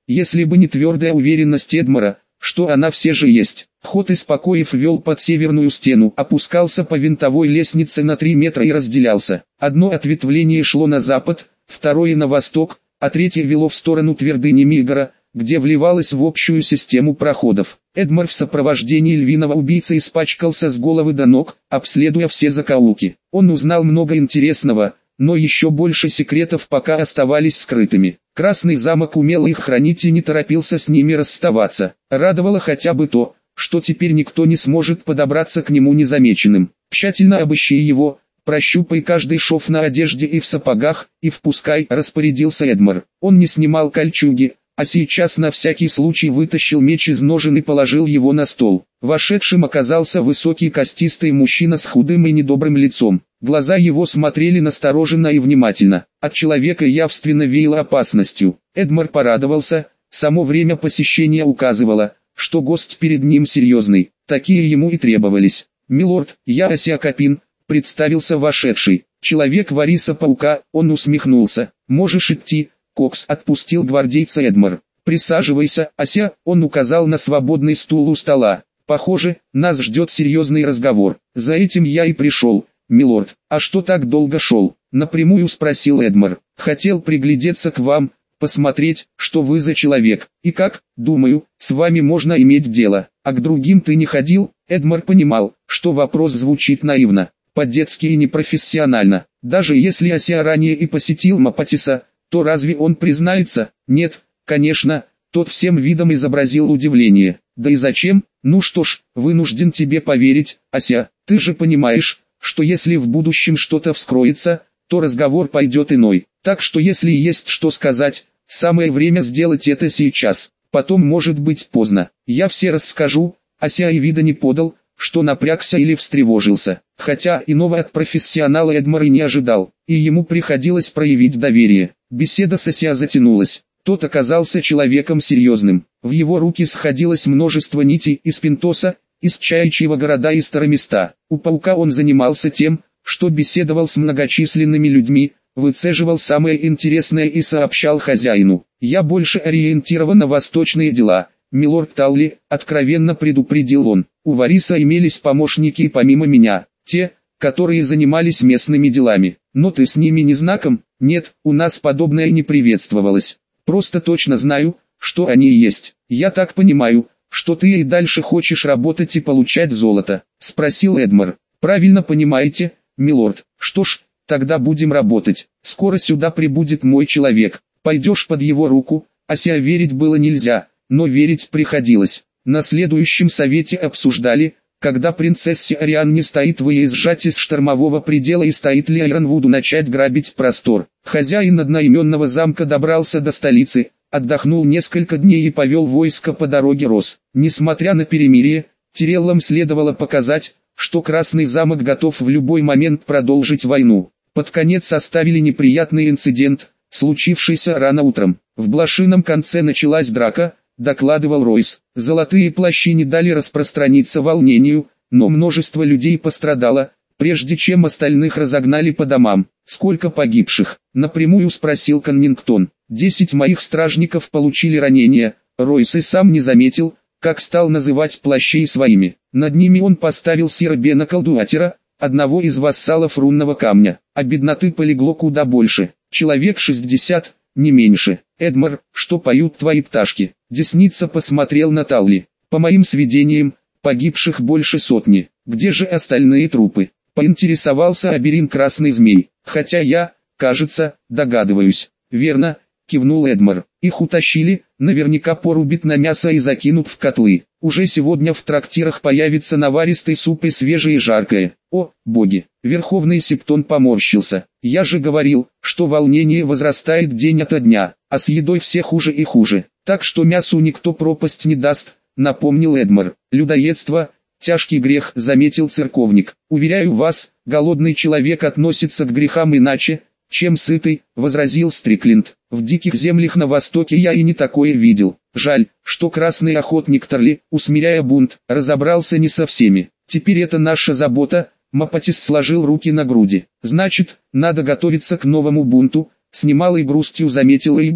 если бы не твердая уверенность Эдмара, что она все же есть. Ход из покоев вел под северную стену, опускался по винтовой лестнице на 3 метра и разделялся. Одно ответвление шло на запад, второе на восток, а третье вело в сторону твердыни Мигора, где вливалось в общую систему проходов. Эдмар в сопровождении львиного убийцы испачкался с головы до ног, обследуя все закоулки. Он узнал много интересного, но еще больше секретов пока оставались скрытыми. Красный замок умел их хранить и не торопился с ними расставаться. Радовало хотя бы то, что теперь никто не сможет подобраться к нему незамеченным. Тщательно обыщи его, прощупай каждый шов на одежде и в сапогах, и впускай, распорядился Эдмар. Он не снимал кольчуги, а сейчас на всякий случай вытащил меч из ножен и положил его на стол. Вошедшим оказался высокий костистый мужчина с худым и недобрым лицом. Глаза его смотрели настороженно и внимательно. От человека явственно веяло опасностью. Эдмар порадовался, само время посещения указывало, что гость перед ним серьезный. Такие ему и требовались. «Милорд, я Ася Капин», — представился вошедший. Человек Вариса-паука, он усмехнулся. «Можешь идти». Кокс отпустил гвардейца Эдмар. «Присаживайся, Ася», он указал на свободный стул у стола. «Похоже, нас ждет серьезный разговор. За этим я и пришел, милорд». «А что так долго шел?» — напрямую спросил Эдмар. «Хотел приглядеться к вам, посмотреть, что вы за человек. И как, думаю, с вами можно иметь дело. А к другим ты не ходил?» Эдмар понимал, что вопрос звучит наивно, по-детски и непрофессионально. Даже если Ася ранее и посетил Мапатиса, то разве он признается? Нет, конечно. Тот всем видом изобразил удивление. «Да и зачем? Ну что ж, вынужден тебе поверить, Ася. Ты же понимаешь, что если в будущем что-то вскроется, то разговор пойдет иной. Так что если есть что сказать, самое время сделать это сейчас. Потом может быть поздно. Я все расскажу». Ася и вида не подал, что напрягся или встревожился. Хотя иного от профессионала Эдмар и не ожидал, и ему приходилось проявить доверие. Беседа с Ася затянулась. Тот оказался человеком серьезным. В его руки сходилось множество нитей из Пинтоса, из Чаячьего города и Староместа. У паука он занимался тем, что беседовал с многочисленными людьми, выцеживал самое интересное и сообщал хозяину. «Я больше ориентирован на восточные дела, милорд Талли», откровенно предупредил он. «У Вариса имелись помощники и помимо меня, те, которые занимались местными делами. Но ты с ними не знаком?» «Нет, у нас подобное не приветствовалось. Просто точно знаю, что они есть. Я так понимаю, что ты и дальше хочешь работать и получать золото?» — спросил Эдмар. «Правильно понимаете, милорд. Что ж, тогда будем работать. Скоро сюда прибудет мой человек. Пойдешь под его руку». Ася верить было нельзя, но верить приходилось. На следующем совете обсуждали, когда принцессе Арианне стоит выезжать из штормового предела и стоит ли Айронвуду начать грабить простор. Хозяин одноименного замка добрался до столицы, отдохнул несколько дней и повел войско по дороге Рос. Несмотря на перемирие, Тиреллам следовало показать, что Красный замок готов в любой момент продолжить войну. Под конец оставили неприятный инцидент, случившийся рано утром. В Блошином конце началась драка, докладывал Ройс. Золотые плащи не дали распространиться волнению, но множество людей пострадало, прежде чем остальных разогнали по домам. «Сколько погибших?» — напрямую спросил Коннингтон. 10 моих стражников получили ранения. Ройс и сам не заметил, как стал называть плащей своими. Над ними он поставил Сира Бена Колдуатера, одного из вассалов рунного камня. А бедноты полегло куда больше. Человек 60, не меньше. «Эдмар, что поют твои пташки?» Десница посмотрел на Талли. «По моим сведениям, погибших больше сотни. Где же остальные трупы?» Поинтересовался Аберин Красный Змей. «Хотя я, кажется, догадываюсь». «Верно», кивнул Эдмар. «Их утащили, наверняка порубят на мясо и закинут в котлы. Уже сегодня в трактирах появится наваристый суп и свежее и жаркое. О, боги!» Верховный Септон поморщился. «Я же говорил, что волнение возрастает день ото дня, а с едой все хуже и хуже. Так что мясу никто пропасть не даст», напомнил Эдмар. «Людоедство — тяжкий грех», заметил церковник. «Уверяю вас, голодный человек относится к грехам иначе, чем сытый», возразил Стрикленд. «В диких землях на востоке я и не такое видел. Жаль, что красный охотник Тарли, усмиряя бунт, разобрался не со всеми. Теперь это наша забота». Мапатис сложил руки на груди. «Значит, надо готовиться к новому бунту», с немалой грустью заметил Эйгон.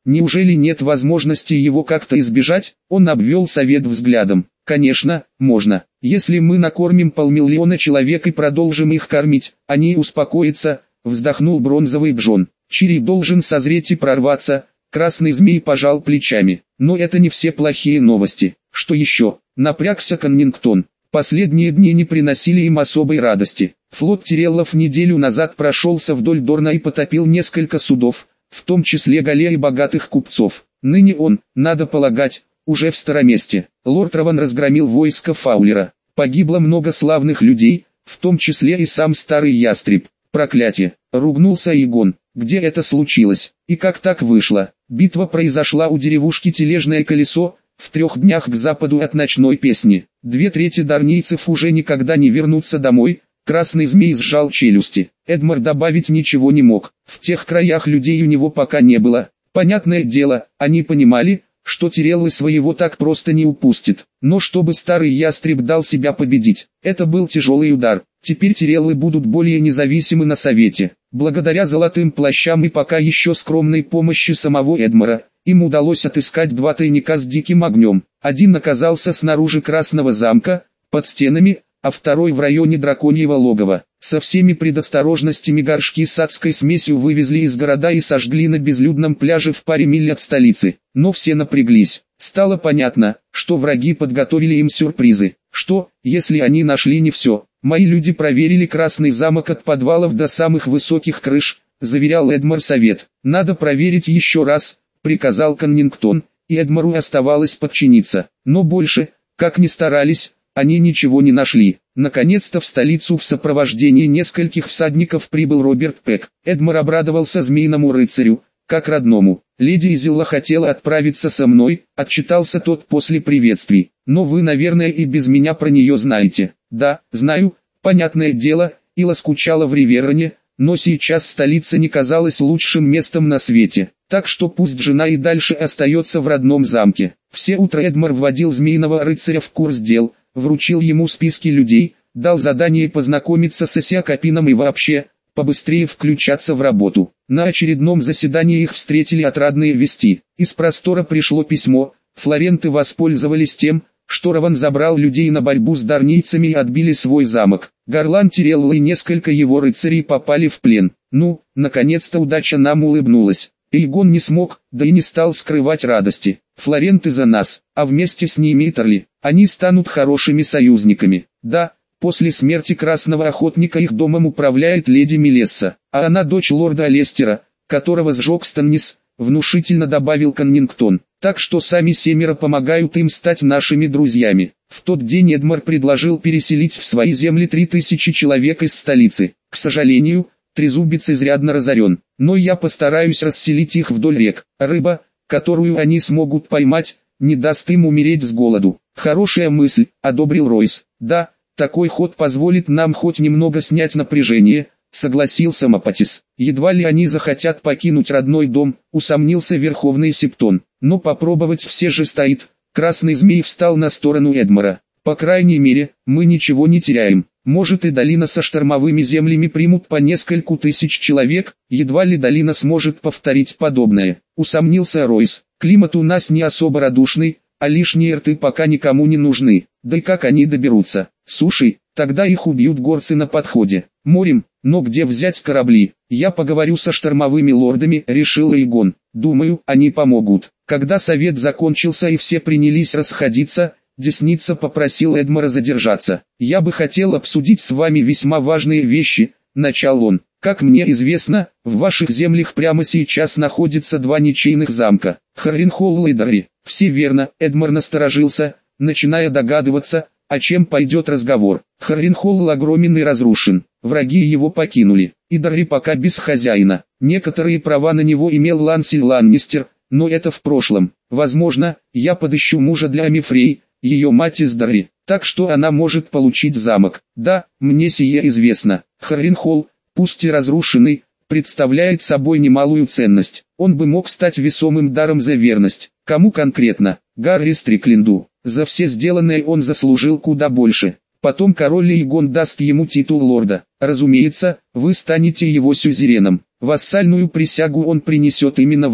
Неужели нет возможности его как-то избежать? Он обвел совет взглядом. Конечно, можно. Если мы накормим 500 000 человек и продолжим их кормить, они успокоятся, вздохнул бронзовый Джон. Чири должен созреть и прорваться. Красный змей пожал плечами. Но это не все плохие новости. Что еще? Напрягся Коннингтон. Последние дни не приносили им особой радости. Флот Тиреллов неделю назад прошелся вдоль Дорна и потопил несколько судов, в том числе галеи богатых купцов. Ныне он, надо полагать, уже в Староместе. Лорд Раван разгромил войско Фаулера. Погибло много славных людей, в том числе и сам старый ястреб. Проклятие! Ругнулся Игон. Где это случилось? И как так вышло? Битва произошла у деревушки Тележное Колесо, в 3 днях к западу от ночной песни. 2/3 дарнийцев уже никогда не вернутся домой. Красный змей сжал челюсти. Эдмар добавить ничего не мог. В тех краях людей у него пока не было. Понятное дело, они понимали, что Тиреллы своего так просто не упустят. Но чтобы старый ястреб дал себя победить, это был тяжелый удар. Теперь Тиреллы будут более независимы на совете. Благодаря золотым плащам и пока еще скромной помощи самого Эдмара, им удалось отыскать 2 тайника с диким огнем. Один оказался снаружи Красного замка, под стенами, а второй в районе Драконьего логова. Со всеми предосторожностями горшки с адской смесью вывезли из города и сожгли на безлюдном пляже в паре миль от столицы. Но все напряглись. Стало понятно, что враги подготовили им сюрпризы. Что, если они нашли не все? Мои люди проверили Красный замок от подвалов до самых высоких крыш, заверял Эдмар совет. Надо проверить еще раз, приказал Коннингтон, и Эдмару оставалось подчиниться. Но больше, как ни старались, они ничего не нашли. Наконец-то в столицу в сопровождении нескольких всадников прибыл Роберт Пек. Эдмар обрадовался змеиному рыцарю, как родному. «Леди Изилла хотела отправиться со мной», — отчитался тот после приветствий. «Но вы, наверное, и без меня про нее знаете». «Да, знаю, понятное дело, Ила скучала в Ривероне, но сейчас столица не казалась лучшим местом на свете. Так что пусть жена и дальше остается в родном замке». Все утро Эдмар вводил змеиного рыцаря в курс дел, вручил ему списки людей, дал задание познакомиться с Осиакапином и вообще, побыстрее включаться в работу. На очередном заседании их встретили отрадные вести. Из простора пришло письмо. Флоренты воспользовались тем, что Раван забрал людей на борьбу с дарнийцами и отбили свой замок. Гарлан Тирелл и несколько его рыцарей попали в плен. Ну, наконец-то удача нам улыбнулась. Эйгон не смог, да и не стал скрывать радости. Флоренты за нас, а вместе с ними Итарли. Они станут хорошими союзниками. Да, после смерти Красного Охотника их домом управляет леди Мелесса, а она дочь лорда Алестера, которого сжег Станнис, внушительно добавил Коннингтон. Так что сами 7 помогают им стать нашими друзьями. В тот день Эдмар предложил переселить в свои земли 3000 человек из столицы. К сожалению, Трезубец изрядно разорен, но я постараюсь расселить их вдоль рек. Рыба, которую они смогут поймать, не даст им умереть с голоду. Хорошая мысль, одобрил Ройс. Да, такой ход позволит нам хоть немного снять напряжение, согласился Мапатис. Едва ли они захотят покинуть родной дом, усомнился Верховный Септон. Но попробовать все же стоит. Красный змей встал на сторону Эдмара. По крайней мере, мы ничего не теряем. Может и долина со штормовыми землями примут по нескольку тысяч человек, едва ли долина сможет повторить подобное. Усомнился Ройс. Климат у нас не особо радушный, а лишние рты пока никому не нужны. Да и как они доберутся? Сушей, тогда их убьют горцы на подходе. Морем, но где взять корабли? Я поговорю со штормовыми лордами, решил Эйгон. Думаю, они помогут. Когда совет закончился и все принялись расходиться, Десница попросил Эдмара задержаться. «Я бы хотел обсудить с вами весьма важные вещи», — начал он. «Как мне известно, в ваших землях прямо сейчас находятся 2 ничейных замка, Харринхолл и Дарри». «Все верно», — Эдмар насторожился, начиная догадываться, о чем пойдет разговор. Харринхолл огромен и разрушен, враги его покинули, и Дарри пока без хозяина. Некоторые права на него имел Лансель Ланнистер, но это в прошлом. Возможно, я подыщу мужа для Амифрей, ее мать из Дарри, так что она может получить замок. Да, мне сие известно. Харринхолл, пусть и разрушенный, представляет собой немалую ценность. Он бы мог стать весомым даром за верность. Кому конкретно? Гарри Стрикленду. За все сделанное он заслужил куда больше. Потом король Эйгон даст ему титул лорда. Разумеется, вы станете его сюзереном. Вассальную присягу он принесет именно вам.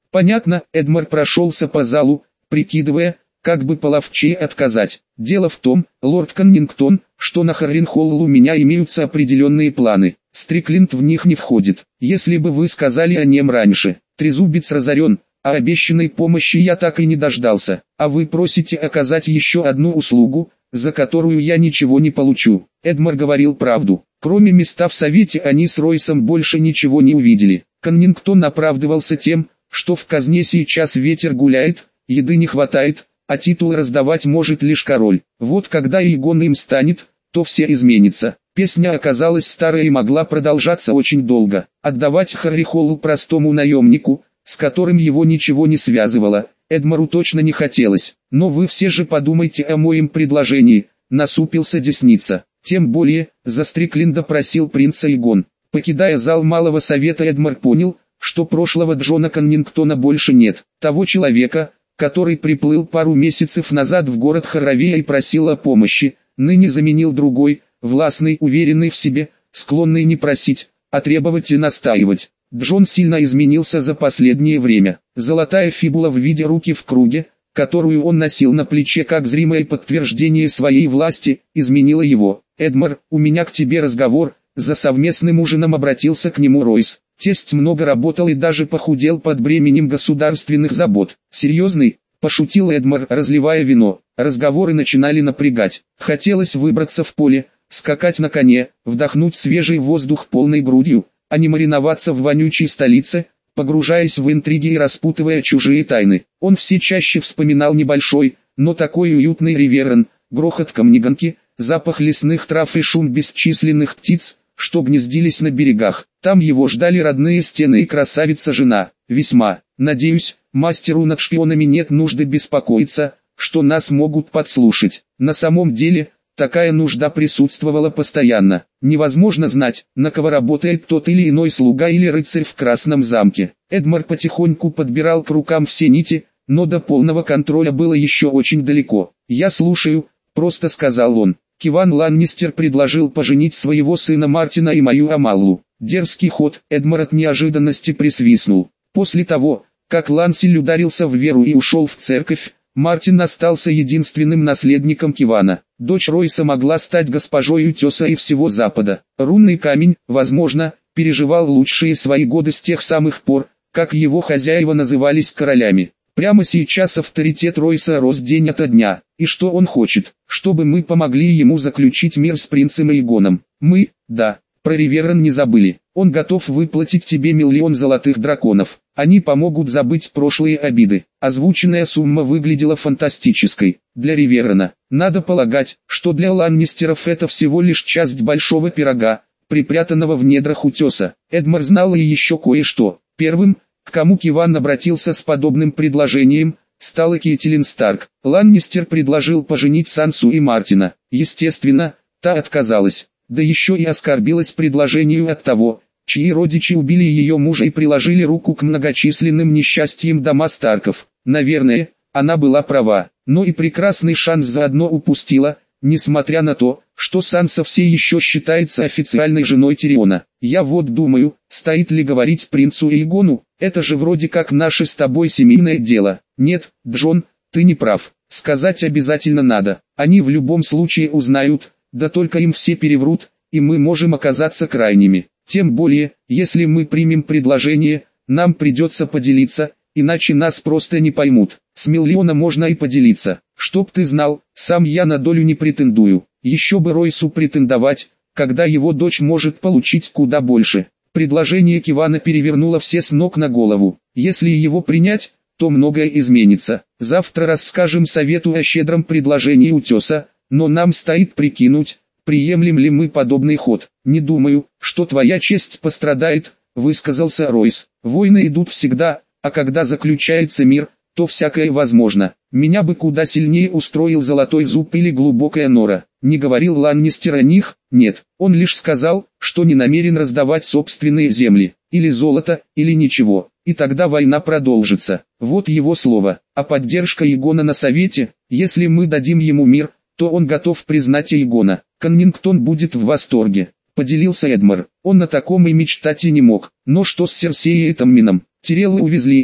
Понятно, Эдмар прошелся по залу, прикидывая, как бы половчее отказать. Дело в том, лорд Коннингтон, что на Харренхолл у меня имеются определенные планы. Стриклинд в них не входит. Если бы вы сказали о нем раньше, трезубец разорен, а обещанной помощи я так и не дождался. А вы просите оказать еще одну услугу, за которую я ничего не получу. Эдмар говорил правду. Кроме места в совете они с Ройсом больше ничего не увидели. Коннингтон оправдывался тем, что в казне сейчас ветер гуляет, еды не хватает, а титул раздавать может лишь король. Вот когда Эйгон им станет, то все изменится. Песня оказалась старой и могла продолжаться очень долго. Отдавать Харренхолл простому наемнику, с которым его ничего не связывало, Эдмару точно не хотелось. Но вы все же подумайте о моем предложении, насупился десница. Тем более, за Стриклинда просил принца Эйгон. Покидая зал малого совета, Эдмар понял, что прошлого Джона Коннингтона больше нет. Того человека, который приплыл пару месяцев назад в город Харравея и просил о помощи, ныне заменил другой, властный, уверенный в себе, склонный не просить, а требовать и настаивать. Джон сильно изменился за последнее время. Золотая фибула в виде руки в круге, которую он носил на плече как зримое подтверждение своей власти, изменила его. «Эдмар, у меня к тебе разговор», за совместным ужином обратился к нему Ройс. Тесть много работал и даже похудел под бременем государственных забот. «Серьезный?» – пошутил Эдмар, разливая вино. Разговоры начинали напрягать. Хотелось выбраться в поле, скакать на коне, вдохнуть свежий воздух полной грудью, а не мариноваться в вонючей столице, погружаясь в интриги и распутывая чужие тайны. Он все чаще вспоминал небольшой, но такой уютный Риверен, грохот камнеганки, запах лесных трав и шум бесчисленных птиц, что гнездились на берегах. Там его ждали родные стены и красавица-жена. Весьма, надеюсь, мастеру над шпионами нет нужды беспокоиться, что нас могут подслушать. На самом деле, такая нужда присутствовала постоянно. Невозможно знать, на кого работает тот или иной слуга или рыцарь в Красном замке. Эдмар потихоньку подбирал к рукам все нити, но до полного контроля было еще очень далеко. «Я слушаю», — просто сказал он. Киван Ланнистер предложил поженить своего сына Мартина и мою Амаллу. Дерзкий ход, Эдмар от неожиданности присвистнул. После того, как Лансель ударился в веру и ушел в церковь, Мартин остался единственным наследником Кивана. Дочь Ройса могла стать госпожой Утеса и всего Запада. Рунный камень, возможно, переживал лучшие свои годы с тех самых пор, как его хозяева назывались королями. Прямо сейчас авторитет Ройса рос день ото дня. И что он хочет? Чтобы мы помогли ему заключить мир с принцем Эйгоном. Мы, да, про Риверен не забыли. Он готов выплатить тебе 1 000 000 золотых драконов. Они помогут забыть прошлые обиды. Озвученная сумма выглядела фантастической. Для Риверена. Надо полагать, что для Ланнистеров это всего лишь часть большого пирога, припрятанного в недрах утеса. Эдмар знал и еще кое-что. Первым, к кому Киван обратился с подобным предложением, стала Кейтилин Старк. Ланнистер предложил поженить Сансу и Мартина. Естественно, та отказалась, да еще и оскорбилась предложению от того, чьи родичи убили ее мужа и приложили руку к многочисленным несчастьям дома Старков. Наверное, она была права, но и прекрасный шанс заодно упустила, несмотря на то, что Санса все еще считается официальной женой Тириона. Я вот думаю, стоит ли говорить принцу Эйгону, это же вроде как наше с тобой семейное дело. Нет, Джон, ты не прав, сказать обязательно надо, они в любом случае узнают, да только им все переврут, и мы можем оказаться крайними. Тем более, если мы примем предложение, нам придется поделиться, иначе нас просто не поймут. С 1 000 000 можно и поделиться. Чтоб ты знал, сам я на долю не претендую. Еще бы Ройсу претендовать, когда его дочь может получить куда больше. Предложение Кивана перевернуло все с ног на голову. Если его принять, то многое изменится. Завтра расскажем совету о щедром предложении Утеса, но нам стоит прикинуть, приемлем ли мы подобный ход. Не думаю, что твоя честь пострадает, высказался Ройс. Войны идут всегда, а когда заключается мир, то всякое возможно. Меня бы куда сильнее устроил золотой зуб или глубокая нора. Не говорил Ланнистер о них? Нет. Он лишь сказал, что не намерен раздавать собственные земли. Или золото, или ничего. И тогда война продолжится. Вот его слово. А поддержка Эйгона на совете, если мы дадим ему мир, то он готов признать Эйгона. Коннингтон будет в восторге. Поделился Эдмар. Он на таком и мечтать и не мог. Но что с Серсеей и Таммином? Тиреллы увезли их,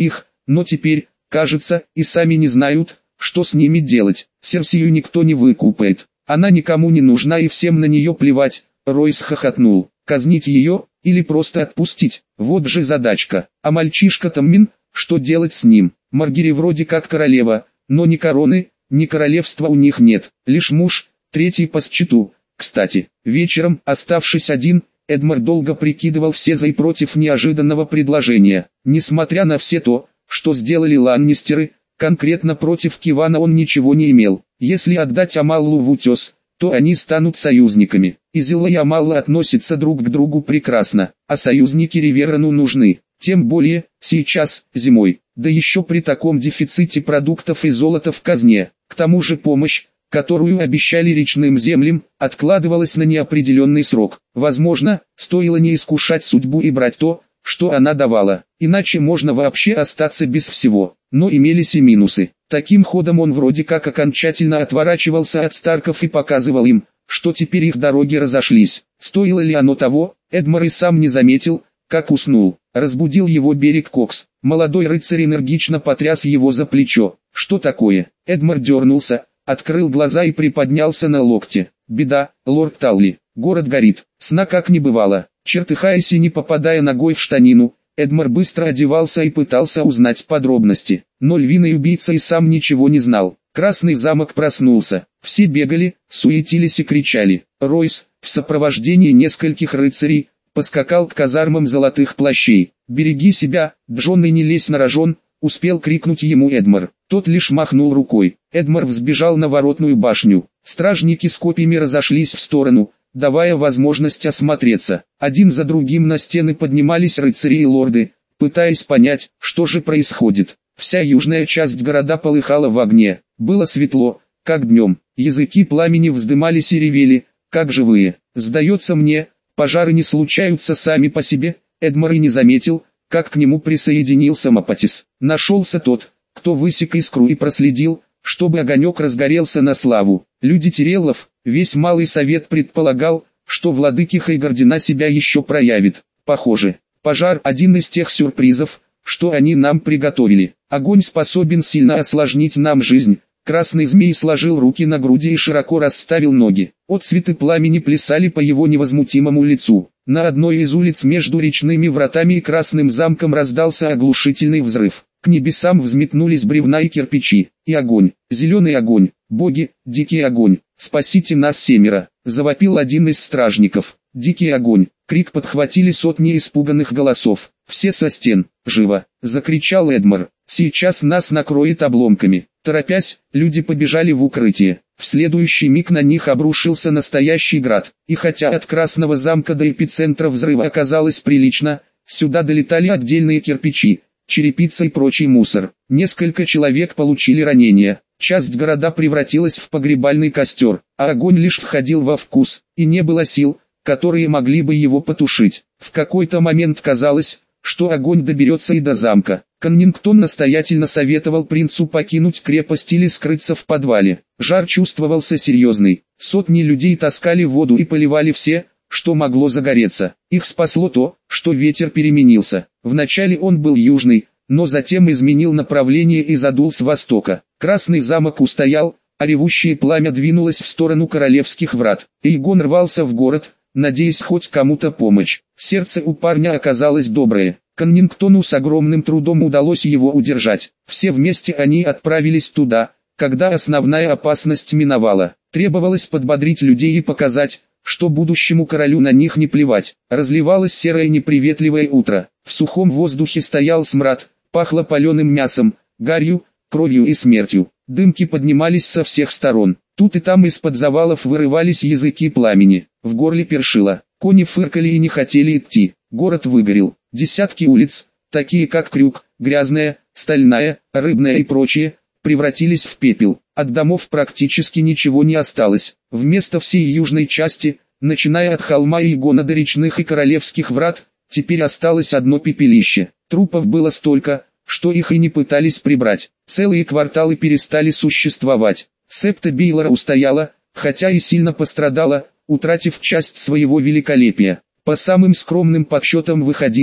но теперь, кажется, и сами не знают, что с ними делать. Серсию никто не выкупает, она никому не нужна и всем на нее плевать. Ройс хохотнул. Казнить ее, или просто отпустить, вот же задачка. А мальчишка Таммин, что делать с ним? Маргири вроде как королева, но ни короны, ни королевства у них нет, лишь муж, третий по счету. Кстати, вечером, оставшись один, Эдмар долго прикидывал все за и против неожиданного предложения. Несмотря на все то, что сделали ланнистеры, конкретно против Кивана он ничего не имел. Если отдать Амаллу в утес, то они станут союзниками. Изилла и Амалла относятся друг к другу прекрасно, а союзники Риверану нужны. Тем более, сейчас, зимой, да еще при таком дефиците продуктов и золота в казне. К тому же помощь, которую обещали речным землям, откладывалась на неопределенный срок. Возможно, стоило не искушать судьбу и брать то, что она давала, иначе можно вообще остаться без всего. Но имелись и минусы. Таким ходом он вроде как окончательно отворачивался от Старков и показывал им, что теперь их дороги разошлись. Стоило ли оно того, Эдмар и сам не заметил, как уснул. Разбудил его Берег Кокс. Молодой рыцарь энергично потряс его за плечо. «Что такое?» Эдмар дернулся, открыл глаза и приподнялся на локте. «Беда, лорд Талли, город горит». Сна как не бывало. Чертыхаясь и не попадая ногой в штанину, Эдмар быстро одевался и пытался узнать подробности. Но львиный убийца и сам ничего не знал. Красный замок проснулся. Все бегали, суетились и кричали. Ройс, в сопровождении нескольких рыцарей, поскакал к казармам золотых плащей. «Береги себя, Джон, и не лезь на рожон», — успел крикнуть ему Эдмар. Тот лишь махнул рукой. Эдмар взбежал на воротную башню. Стражники с копьями разошлись в сторону, давая возможность осмотреться. Один за другим на стены поднимались рыцари и лорды, пытаясь понять, что же происходит. Вся южная часть города полыхала в огне. Было светло, как днем. Языки пламени вздымались и ревели, как живые. «Сдается мне, пожары не случаются сами по себе». Эдмар и не заметил, как к нему присоединился Мапатис. Нашелся тот, кто высек искру и проследил, чтобы огонек разгорелся на славу. Люди Тереллов, весь Малый Совет предполагал, что владыки Хайгардина себя еще проявит. Похоже, пожар – один из тех сюрпризов, что они нам приготовили. Огонь способен сильно осложнить нам жизнь. Красный змей сложил руки на груди и широко расставил ноги. Отцветы пламени плясали по его невозмутимому лицу. На одной из улиц между речными вратами и Красным замком раздался оглушительный взрыв. К небесам взметнулись бревна и кирпичи. И огонь, зеленый огонь, боги, дикий огонь, спасите нас, семеро, завопил один из стражников. Дикий огонь, крик подхватили сотни испуганных голосов. Все со стен, живо, закричал Эдмар, сейчас нас накроет обломками. Торопясь, люди побежали в укрытие. В следующий миг на них обрушился настоящий град. И хотя от Красного замка до эпицентра взрыва оказалось прилично, сюда долетали отдельные кирпичи, черепица и прочий мусор. Несколько человек получили ранения. Часть города превратилась в погребальный костер, а огонь лишь входил во вкус, и не было сил, которые могли бы его потушить. В какой-то момент казалось, что огонь доберется и до замка. Коннингтон настоятельно советовал принцу покинуть крепость или скрыться в подвале. Жар чувствовался серьезный. Сотни людей таскали воду и поливали все, что могло загореться. Их спасло то, что ветер переменился. Вначале он был южный, но затем изменил направление и задул с востока. Красный замок устоял, а ревущее пламя двинулось в сторону королевских врат. Эйгон рвался в город, надеясь хоть кому-то помочь. Сердце у парня оказалось доброе. Коннингтону с огромным трудом удалось его удержать. Все вместе они отправились туда, когда основная опасность миновала. Требовалось подбодрить людей и показать, что будущему королю на них не плевать. Разливалось серое неприветливое утро. В сухом воздухе стоял смрад, пахло паленым мясом, гарью, кровью и смертью. Дымки поднимались со всех сторон. Тут и там из-под завалов вырывались языки пламени. В горле першило. Кони фыркали и не хотели идти. Город выгорел. Десятки улиц, такие как Крюк, Грязная, Стальная, Рыбная и прочие, превратились в пепел. От домов практически ничего не осталось. Вместо всей южной части, начиная от холма Эйгона до речных и королевских врат, теперь осталось одно пепелище. Трупов было столько, что их и не пытались прибрать. Целые кварталы перестали существовать. Септа Бейлора устояла, хотя и сильно пострадала, утратив часть своего великолепия. По самым скромным подсчетам выходило,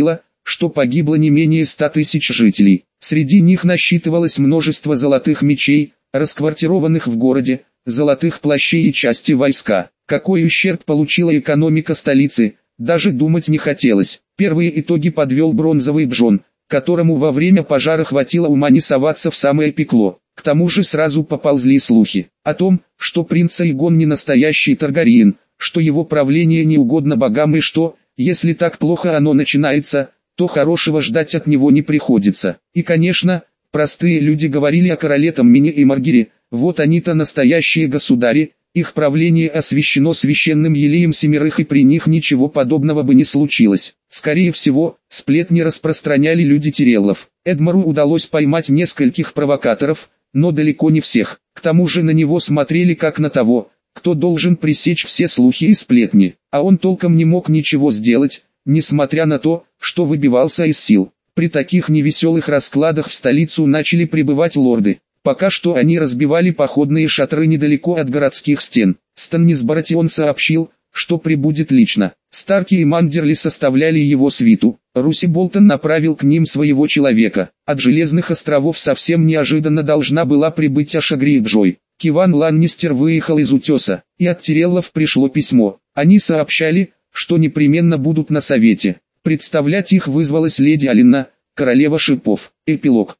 что погибло не менее 100 тысяч жителей. Среди них насчитывалось множество золотых мечей, расквартированных в городе, золотых плащей и части войска. Какой ущерб получила экономика столицы, даже думать не хотелось. Первые итоги подвел бронзовый Джон, которому во время пожара хватило ума не соваться в самое пекло. К тому же сразу поползли слухи о том, что принц Аэгон не настоящий Таргариен, что его правление не угодно богам и что, если так плохо оно начинается, то хорошего ждать от него не приходится. И конечно, простые люди говорили о короле Таммине и Маргере, вот они-то настоящие государи, их правление освящено священным елеем семерых и при них ничего подобного бы не случилось. Скорее всего, сплетни распространяли люди Тиреллов. Эдмару удалось поймать нескольких провокаторов, но далеко не всех. К тому же на него смотрели как на того, кто должен пресечь все слухи и сплетни, а он толком не мог ничего сделать, несмотря на то, что выбивался из сил. При таких невеселых раскладах в столицу начали прибывать лорды. Пока что они разбивали походные шатры недалеко от городских стен. Станнис Баратион сообщил, что прибудет лично. Старки и Мандерли составляли его свиту. Руси Болтон направил к ним своего человека. От Железных островов совсем неожиданно должна была прибыть Ашагри Джой. Киван Ланнистер выехал из Утеса, и от Тиреллов пришло письмо. Они сообщали, что непременно будут на совете. Представлять их вызвалась леди Алина, королева шипов. Эпилог.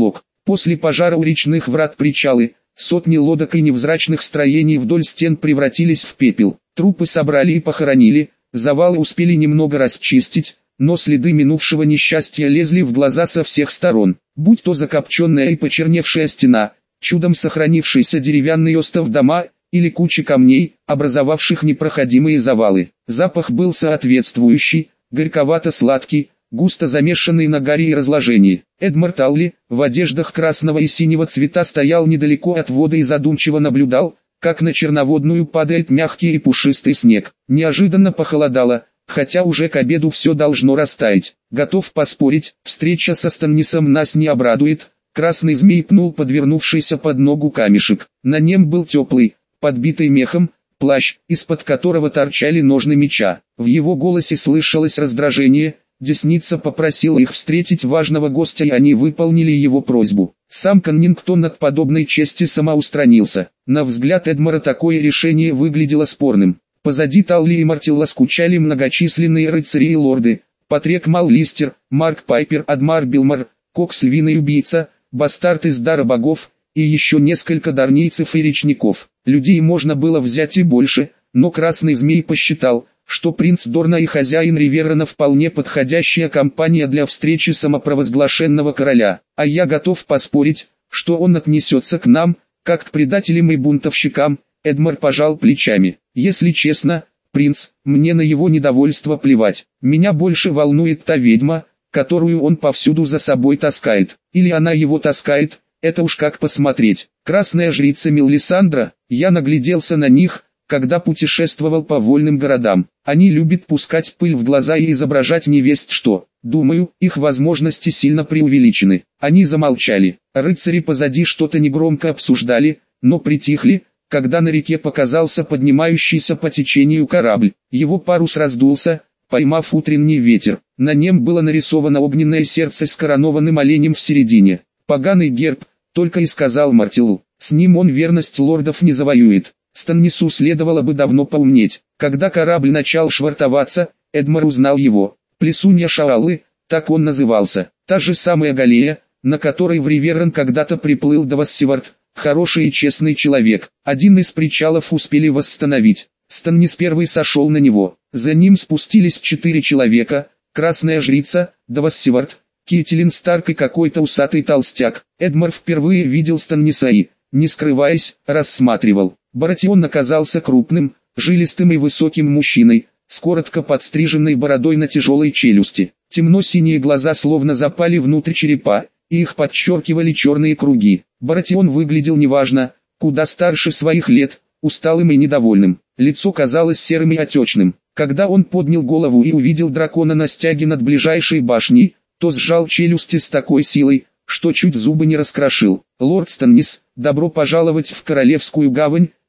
После пожара у речных врат причалы, сотни лодок и невзрачных строений вдоль стен превратились в пепел. Трупы собрали и похоронили, завалы успели немного расчистить, но следы минувшего несчастья лезли в глаза со всех сторон. Будь то закопченная и почерневшая стена, чудом сохранившийся деревянный остов дома, или куча камней, образовавших непроходимые завалы. Запах был соответствующий, горьковато-сладкий, густо замешанный на гаре и разложении. Эдмар Талли, в одеждах красного и синего цвета, стоял недалеко от воды и задумчиво наблюдал, как на черноводную падает мягкий и пушистый снег. Неожиданно похолодало, хотя уже к обеду все должно растаять. Готов поспорить, встреча со Станнисом нас не обрадует. Красный змей пнул подвернувшийся под ногу камешек. На нем был теплый, подбитый мехом, плащ, из-под которого торчали ножны меча. В его голосе слышалось раздражение. Десница попросил их встретить важного гостя, и они выполнили его просьбу. Сам Коннингтон от подобной чести самоустранился. На взгляд Эдмара такое решение выглядело спорным. Позади Талли и Мартилла скучали многочисленные рыцари и лорды. Патрик Маллистер, Марк Пайпер, Адмар Билмар, Кокс Львиный убийца, бастард из Дара богов, и еще несколько дарнийцев и речников. Людей можно было взять и больше, но Красный Змей посчитал, что принц Дорна и хозяин Риверона вполне подходящая компания для встречи самопровозглашенного короля. А я готов поспорить, что он отнесется к нам, как к предателям и бунтовщикам. Эдмар пожал плечами. Если честно, принц, мне на его недовольство плевать. Меня больше волнует та ведьма, которую он повсюду за собой таскает. Или она его таскает, это уж как посмотреть. Красная жрица Мелисандра, я нагляделся на них, когда путешествовал по вольным городам. Они любят пускать пыль в глаза и изображать невесть что. Думаю, их возможности сильно преувеличены. Они замолчали. Рыцари позади что-то негромко обсуждали, но притихли, когда на реке показался поднимающийся по течению корабль. Его парус раздулся, поймав утренний ветер. На нем было нарисовано огненное сердце с коронованным оленем в середине. Поганый герб, только и сказал Мартилл. С ним он верность лордов не завоюет. Станнису следовало бы давно поумнеть. Когда корабль начал швартоваться, Эдмар узнал его. Плесунья Шаалы, так он назывался. Та же самая галея, на которой в Риверон когда-то приплыл Давассивард. Хороший и честный человек. Один из причалов успели восстановить. Станнис первый сошел на него. За ним спустились 4 человека. Красная жрица, Давассивард, Кителин Старк и какой-то усатый толстяк. Эдмар впервые видел Станниса и, не скрываясь, рассматривал. Баратион оказался крупным, жилистым и высоким мужчиной, с коротко подстриженной бородой на тяжелой челюсти. Темно-синие глаза словно запали внутрь черепа, и их подчеркивали черные круги. Баратион выглядел неважно, куда старше своих лет, усталым и недовольным. Лицо казалось серым и отечным. Когда он поднял голову и увидел дракона на стяге над ближайшей башней, то сжал челюсти с такой силой, что чуть зубы не раскрошил. «Лорд Станнис, добро пожаловать в Королевскую гавань»,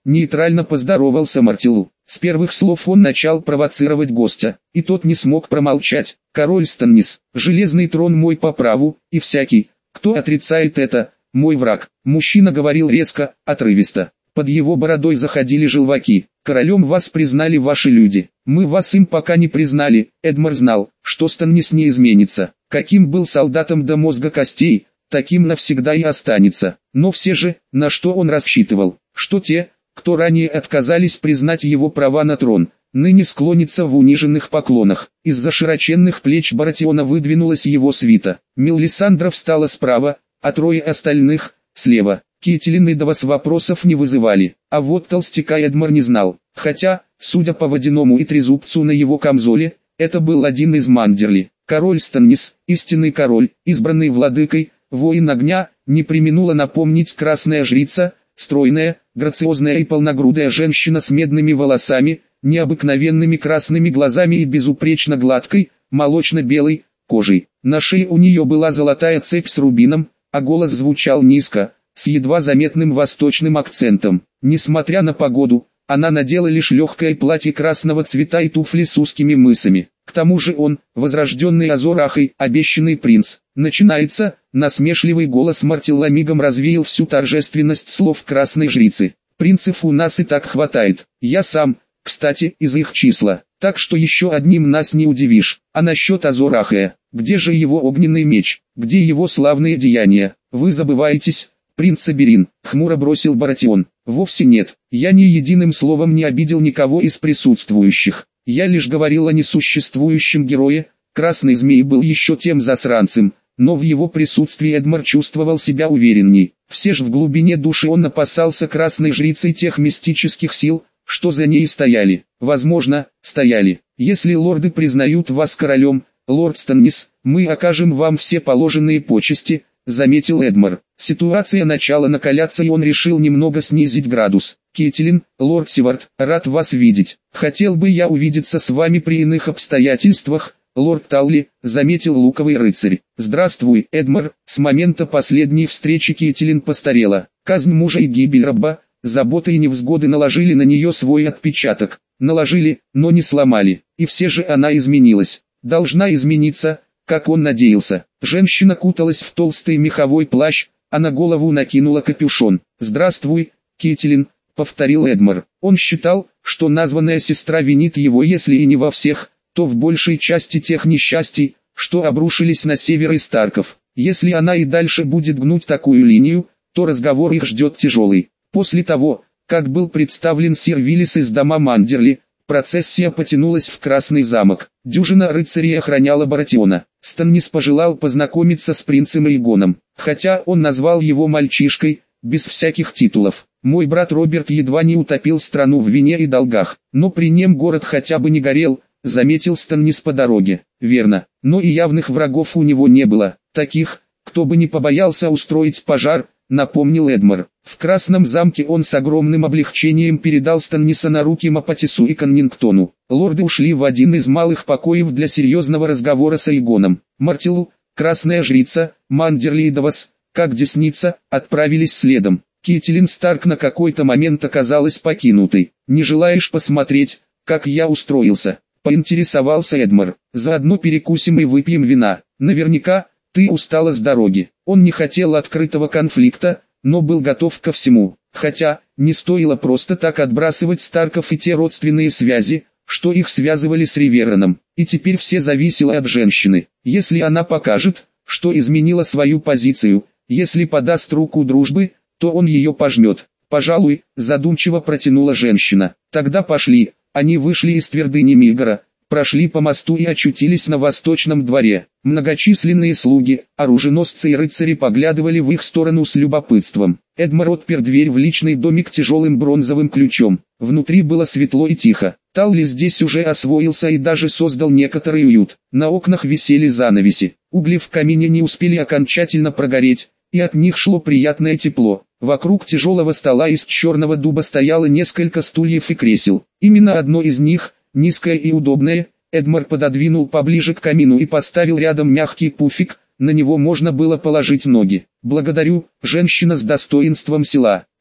нейтрально поздоровался Мартилу. С первых слов он начал провоцировать гостя, и тот не смог промолчать. Король Станнис, железный трон мой по праву, и всякий, кто отрицает это, мой враг. Мужчина говорил резко, отрывисто. Под его бородой заходили желваки. Королем вас признали ваши люди. Мы вас им пока не признали. Эдмар знал, что Станнис не изменится. Каким был солдатом до мозга костей, таким навсегда и останется. Но все же, на что он рассчитывал? Что те, кто ранее отказались признать его права на трон, ныне склонится в униженных поклонах. Из-за широченных плеч Баратиона выдвинулась его свита. Мелисандра встала справа, а трое остальных – слева. Кейтилин и Давос вопросов не вызывали, а вот толстяка Эдмар не знал. Хотя, судя по водяному и трезубцу на его камзоле, это был один из Мандерли. Король Станнис, истинный король, избранный владыкой, воин огня, не преминула напомнить красная жрица, стройная, грациозная и полногрудая женщина с медными волосами, необыкновенными красными глазами и безупречно гладкой, молочно-белой, кожей. На шее у нее была золотая цепь с рубином, а голос звучал низко, с едва заметным восточным акцентом. Несмотря на погоду, она надела лишь легкое платье красного цвета и туфли с узкими мысами. К тому же он, возрожденный Азор Ахай, обещанный принц. Начинается, насмешливый голос Мартилла мигом развеял всю торжественность слов красной жрицы. Принцев у нас и так хватает. Я сам, кстати, из их числа. Так что еще одним нас не удивишь. А насчет Азор Ахая, где же его огненный меч, где его славные деяния? Вы забываетесь, принц Аберин, хмуро бросил Баратион. Вовсе нет, я ни единым словом не обидел никого из присутствующих. Я лишь говорил о несуществующем герое. Красный змей был еще тем засранцем, но в его присутствии Эдмар чувствовал себя уверенней. Все же в глубине души он опасался красной жрицы тех мистических сил, что за ней стояли. Возможно, стояли. Если лорды признают вас королем, лорд Станнис, мы окажем вам все положенные почести, заметил Эдмар. Ситуация начала накаляться, и он решил немного снизить градус. Кейтилин, лорд Сивард, рад вас видеть. Хотел бы я увидеться с вами при иных обстоятельствах, лорд Талли, заметил луковый рыцарь. Здравствуй, Эдмар. С момента последней встречи Кейтилин постарела. Казнь мужа и гибель раба, заботы и невзгоды наложили на нее свой отпечаток. Наложили, но не сломали. И все же она изменилась. Должна измениться, как он надеялся. Женщина куталась в толстый меховой плащ, а на голову накинула капюшон. «Здравствуй, Кейтилин», — повторил Эдмар. Он считал, что названная сестра винит его, если и не во всех, то в большей части тех несчастий, что обрушились на север из Старков. Если она и дальше будет гнуть такую линию, то разговор их ждет тяжелый. После того, как был представлен сир Виллис из дома Мандерли, процессия потянулась в Красный замок. Дюжина рыцарей охраняла Баратиона. Станнис пожелал познакомиться с принцем Эйгоном, хотя он назвал его мальчишкой, без всяких титулов. Мой брат Роберт едва не утопил страну в вине и долгах, но при нем город хотя бы не горел, заметил Станнис по дороге. Верно, но и явных врагов у него не было, таких, кто бы не побоялся устроить пожар, напомнил Эдмар. В Красном замке он с огромным облегчением передал Станниса на руки Мапатису и Коннингтону. Лорды ушли в один из малых покоев для серьезного разговора с Эйгоном. Мартилу, красная жрица, Мандерли и Давос, как десница, отправились следом. Кейтилин Старк на какой-то момент оказалась покинутой. «Не желаешь посмотреть, как я устроился?» — поинтересовался Эдмар. «Заодно перекусим и выпьем вина. Наверняка, ты устала с дороги». Он не хотел открытого конфликта, но был готов ко всему. Хотя, не стоило просто так отбрасывать Старков и те родственные связи, что их связывали с Ривероном. И теперь все зависело от женщины. Если она покажет, что изменила свою позицию, если подаст руку дружбы, то он ее пожмет. «Пожалуй», задумчиво протянула женщина. «Тогда пошли». Они вышли из твердыни Мигора, прошли по мосту и очутились на восточном дворе. Многочисленные слуги, оруженосцы и рыцари поглядывали в их сторону с любопытством. Эдмар отпер дверь в личный домик тяжелым бронзовым ключом. Внутри было светло и тихо. Талли здесь уже освоился и даже создал некоторый уют. На окнах висели занавеси. Угли в камине не успели окончательно прогореть, и от них шло приятное тепло. Вокруг тяжелого стола из черного дуба стояло несколько стульев и кресел. Именно одно из них, низкое и удобное, Эдмар пододвинул поближе к камину и поставил рядом мягкий пуфик, на него можно было положить ноги. «Благодарю», женщина с достоинством села.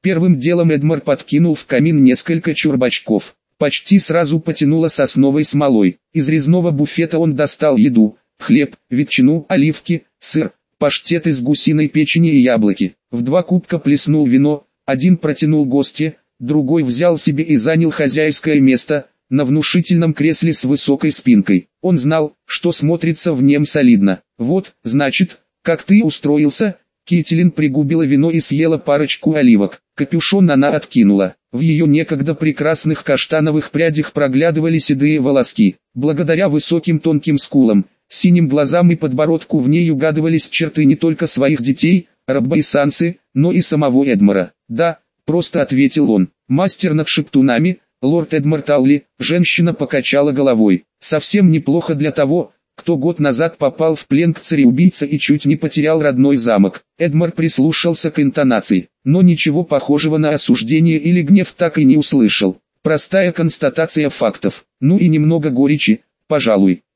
Первым делом Эдмар подкинул в камин несколько чурбачков. Почти сразу потянуло сосновой смолой. Из резного буфета он достал еду: хлеб, ветчину, оливки, сыр, паштет из гусиной печени и яблоки. В 2 кубка плеснул вино, один протянул гостье, другой взял себе и занял хозяйское место на внушительном кресле с высокой спинкой. Он знал, что смотрится в нем солидно. «Вот, значит, как ты устроился?» Кэтлин пригубила вино и съела парочку оливок. Капюшон она откинула. В ее некогда прекрасных каштановых прядях проглядывали седые волоски. Благодаря высоким тонким скулам, синим глазам и подбородку в ней угадывались черты не только своих детей, Робба и Сансы, но и самого Эдмара. «Да», — просто ответил он. «Мастер над шептунами, лорд Эдмар Талли». Женщина покачала головой. «Совсем неплохо для того, кто год назад попал в плен к цареубийце и чуть не потерял родной замок». Эдмар прислушался к интонации, но ничего похожего на осуждение или гнев так и не услышал. Простая констатация фактов, ну и немного горечи, пожалуй.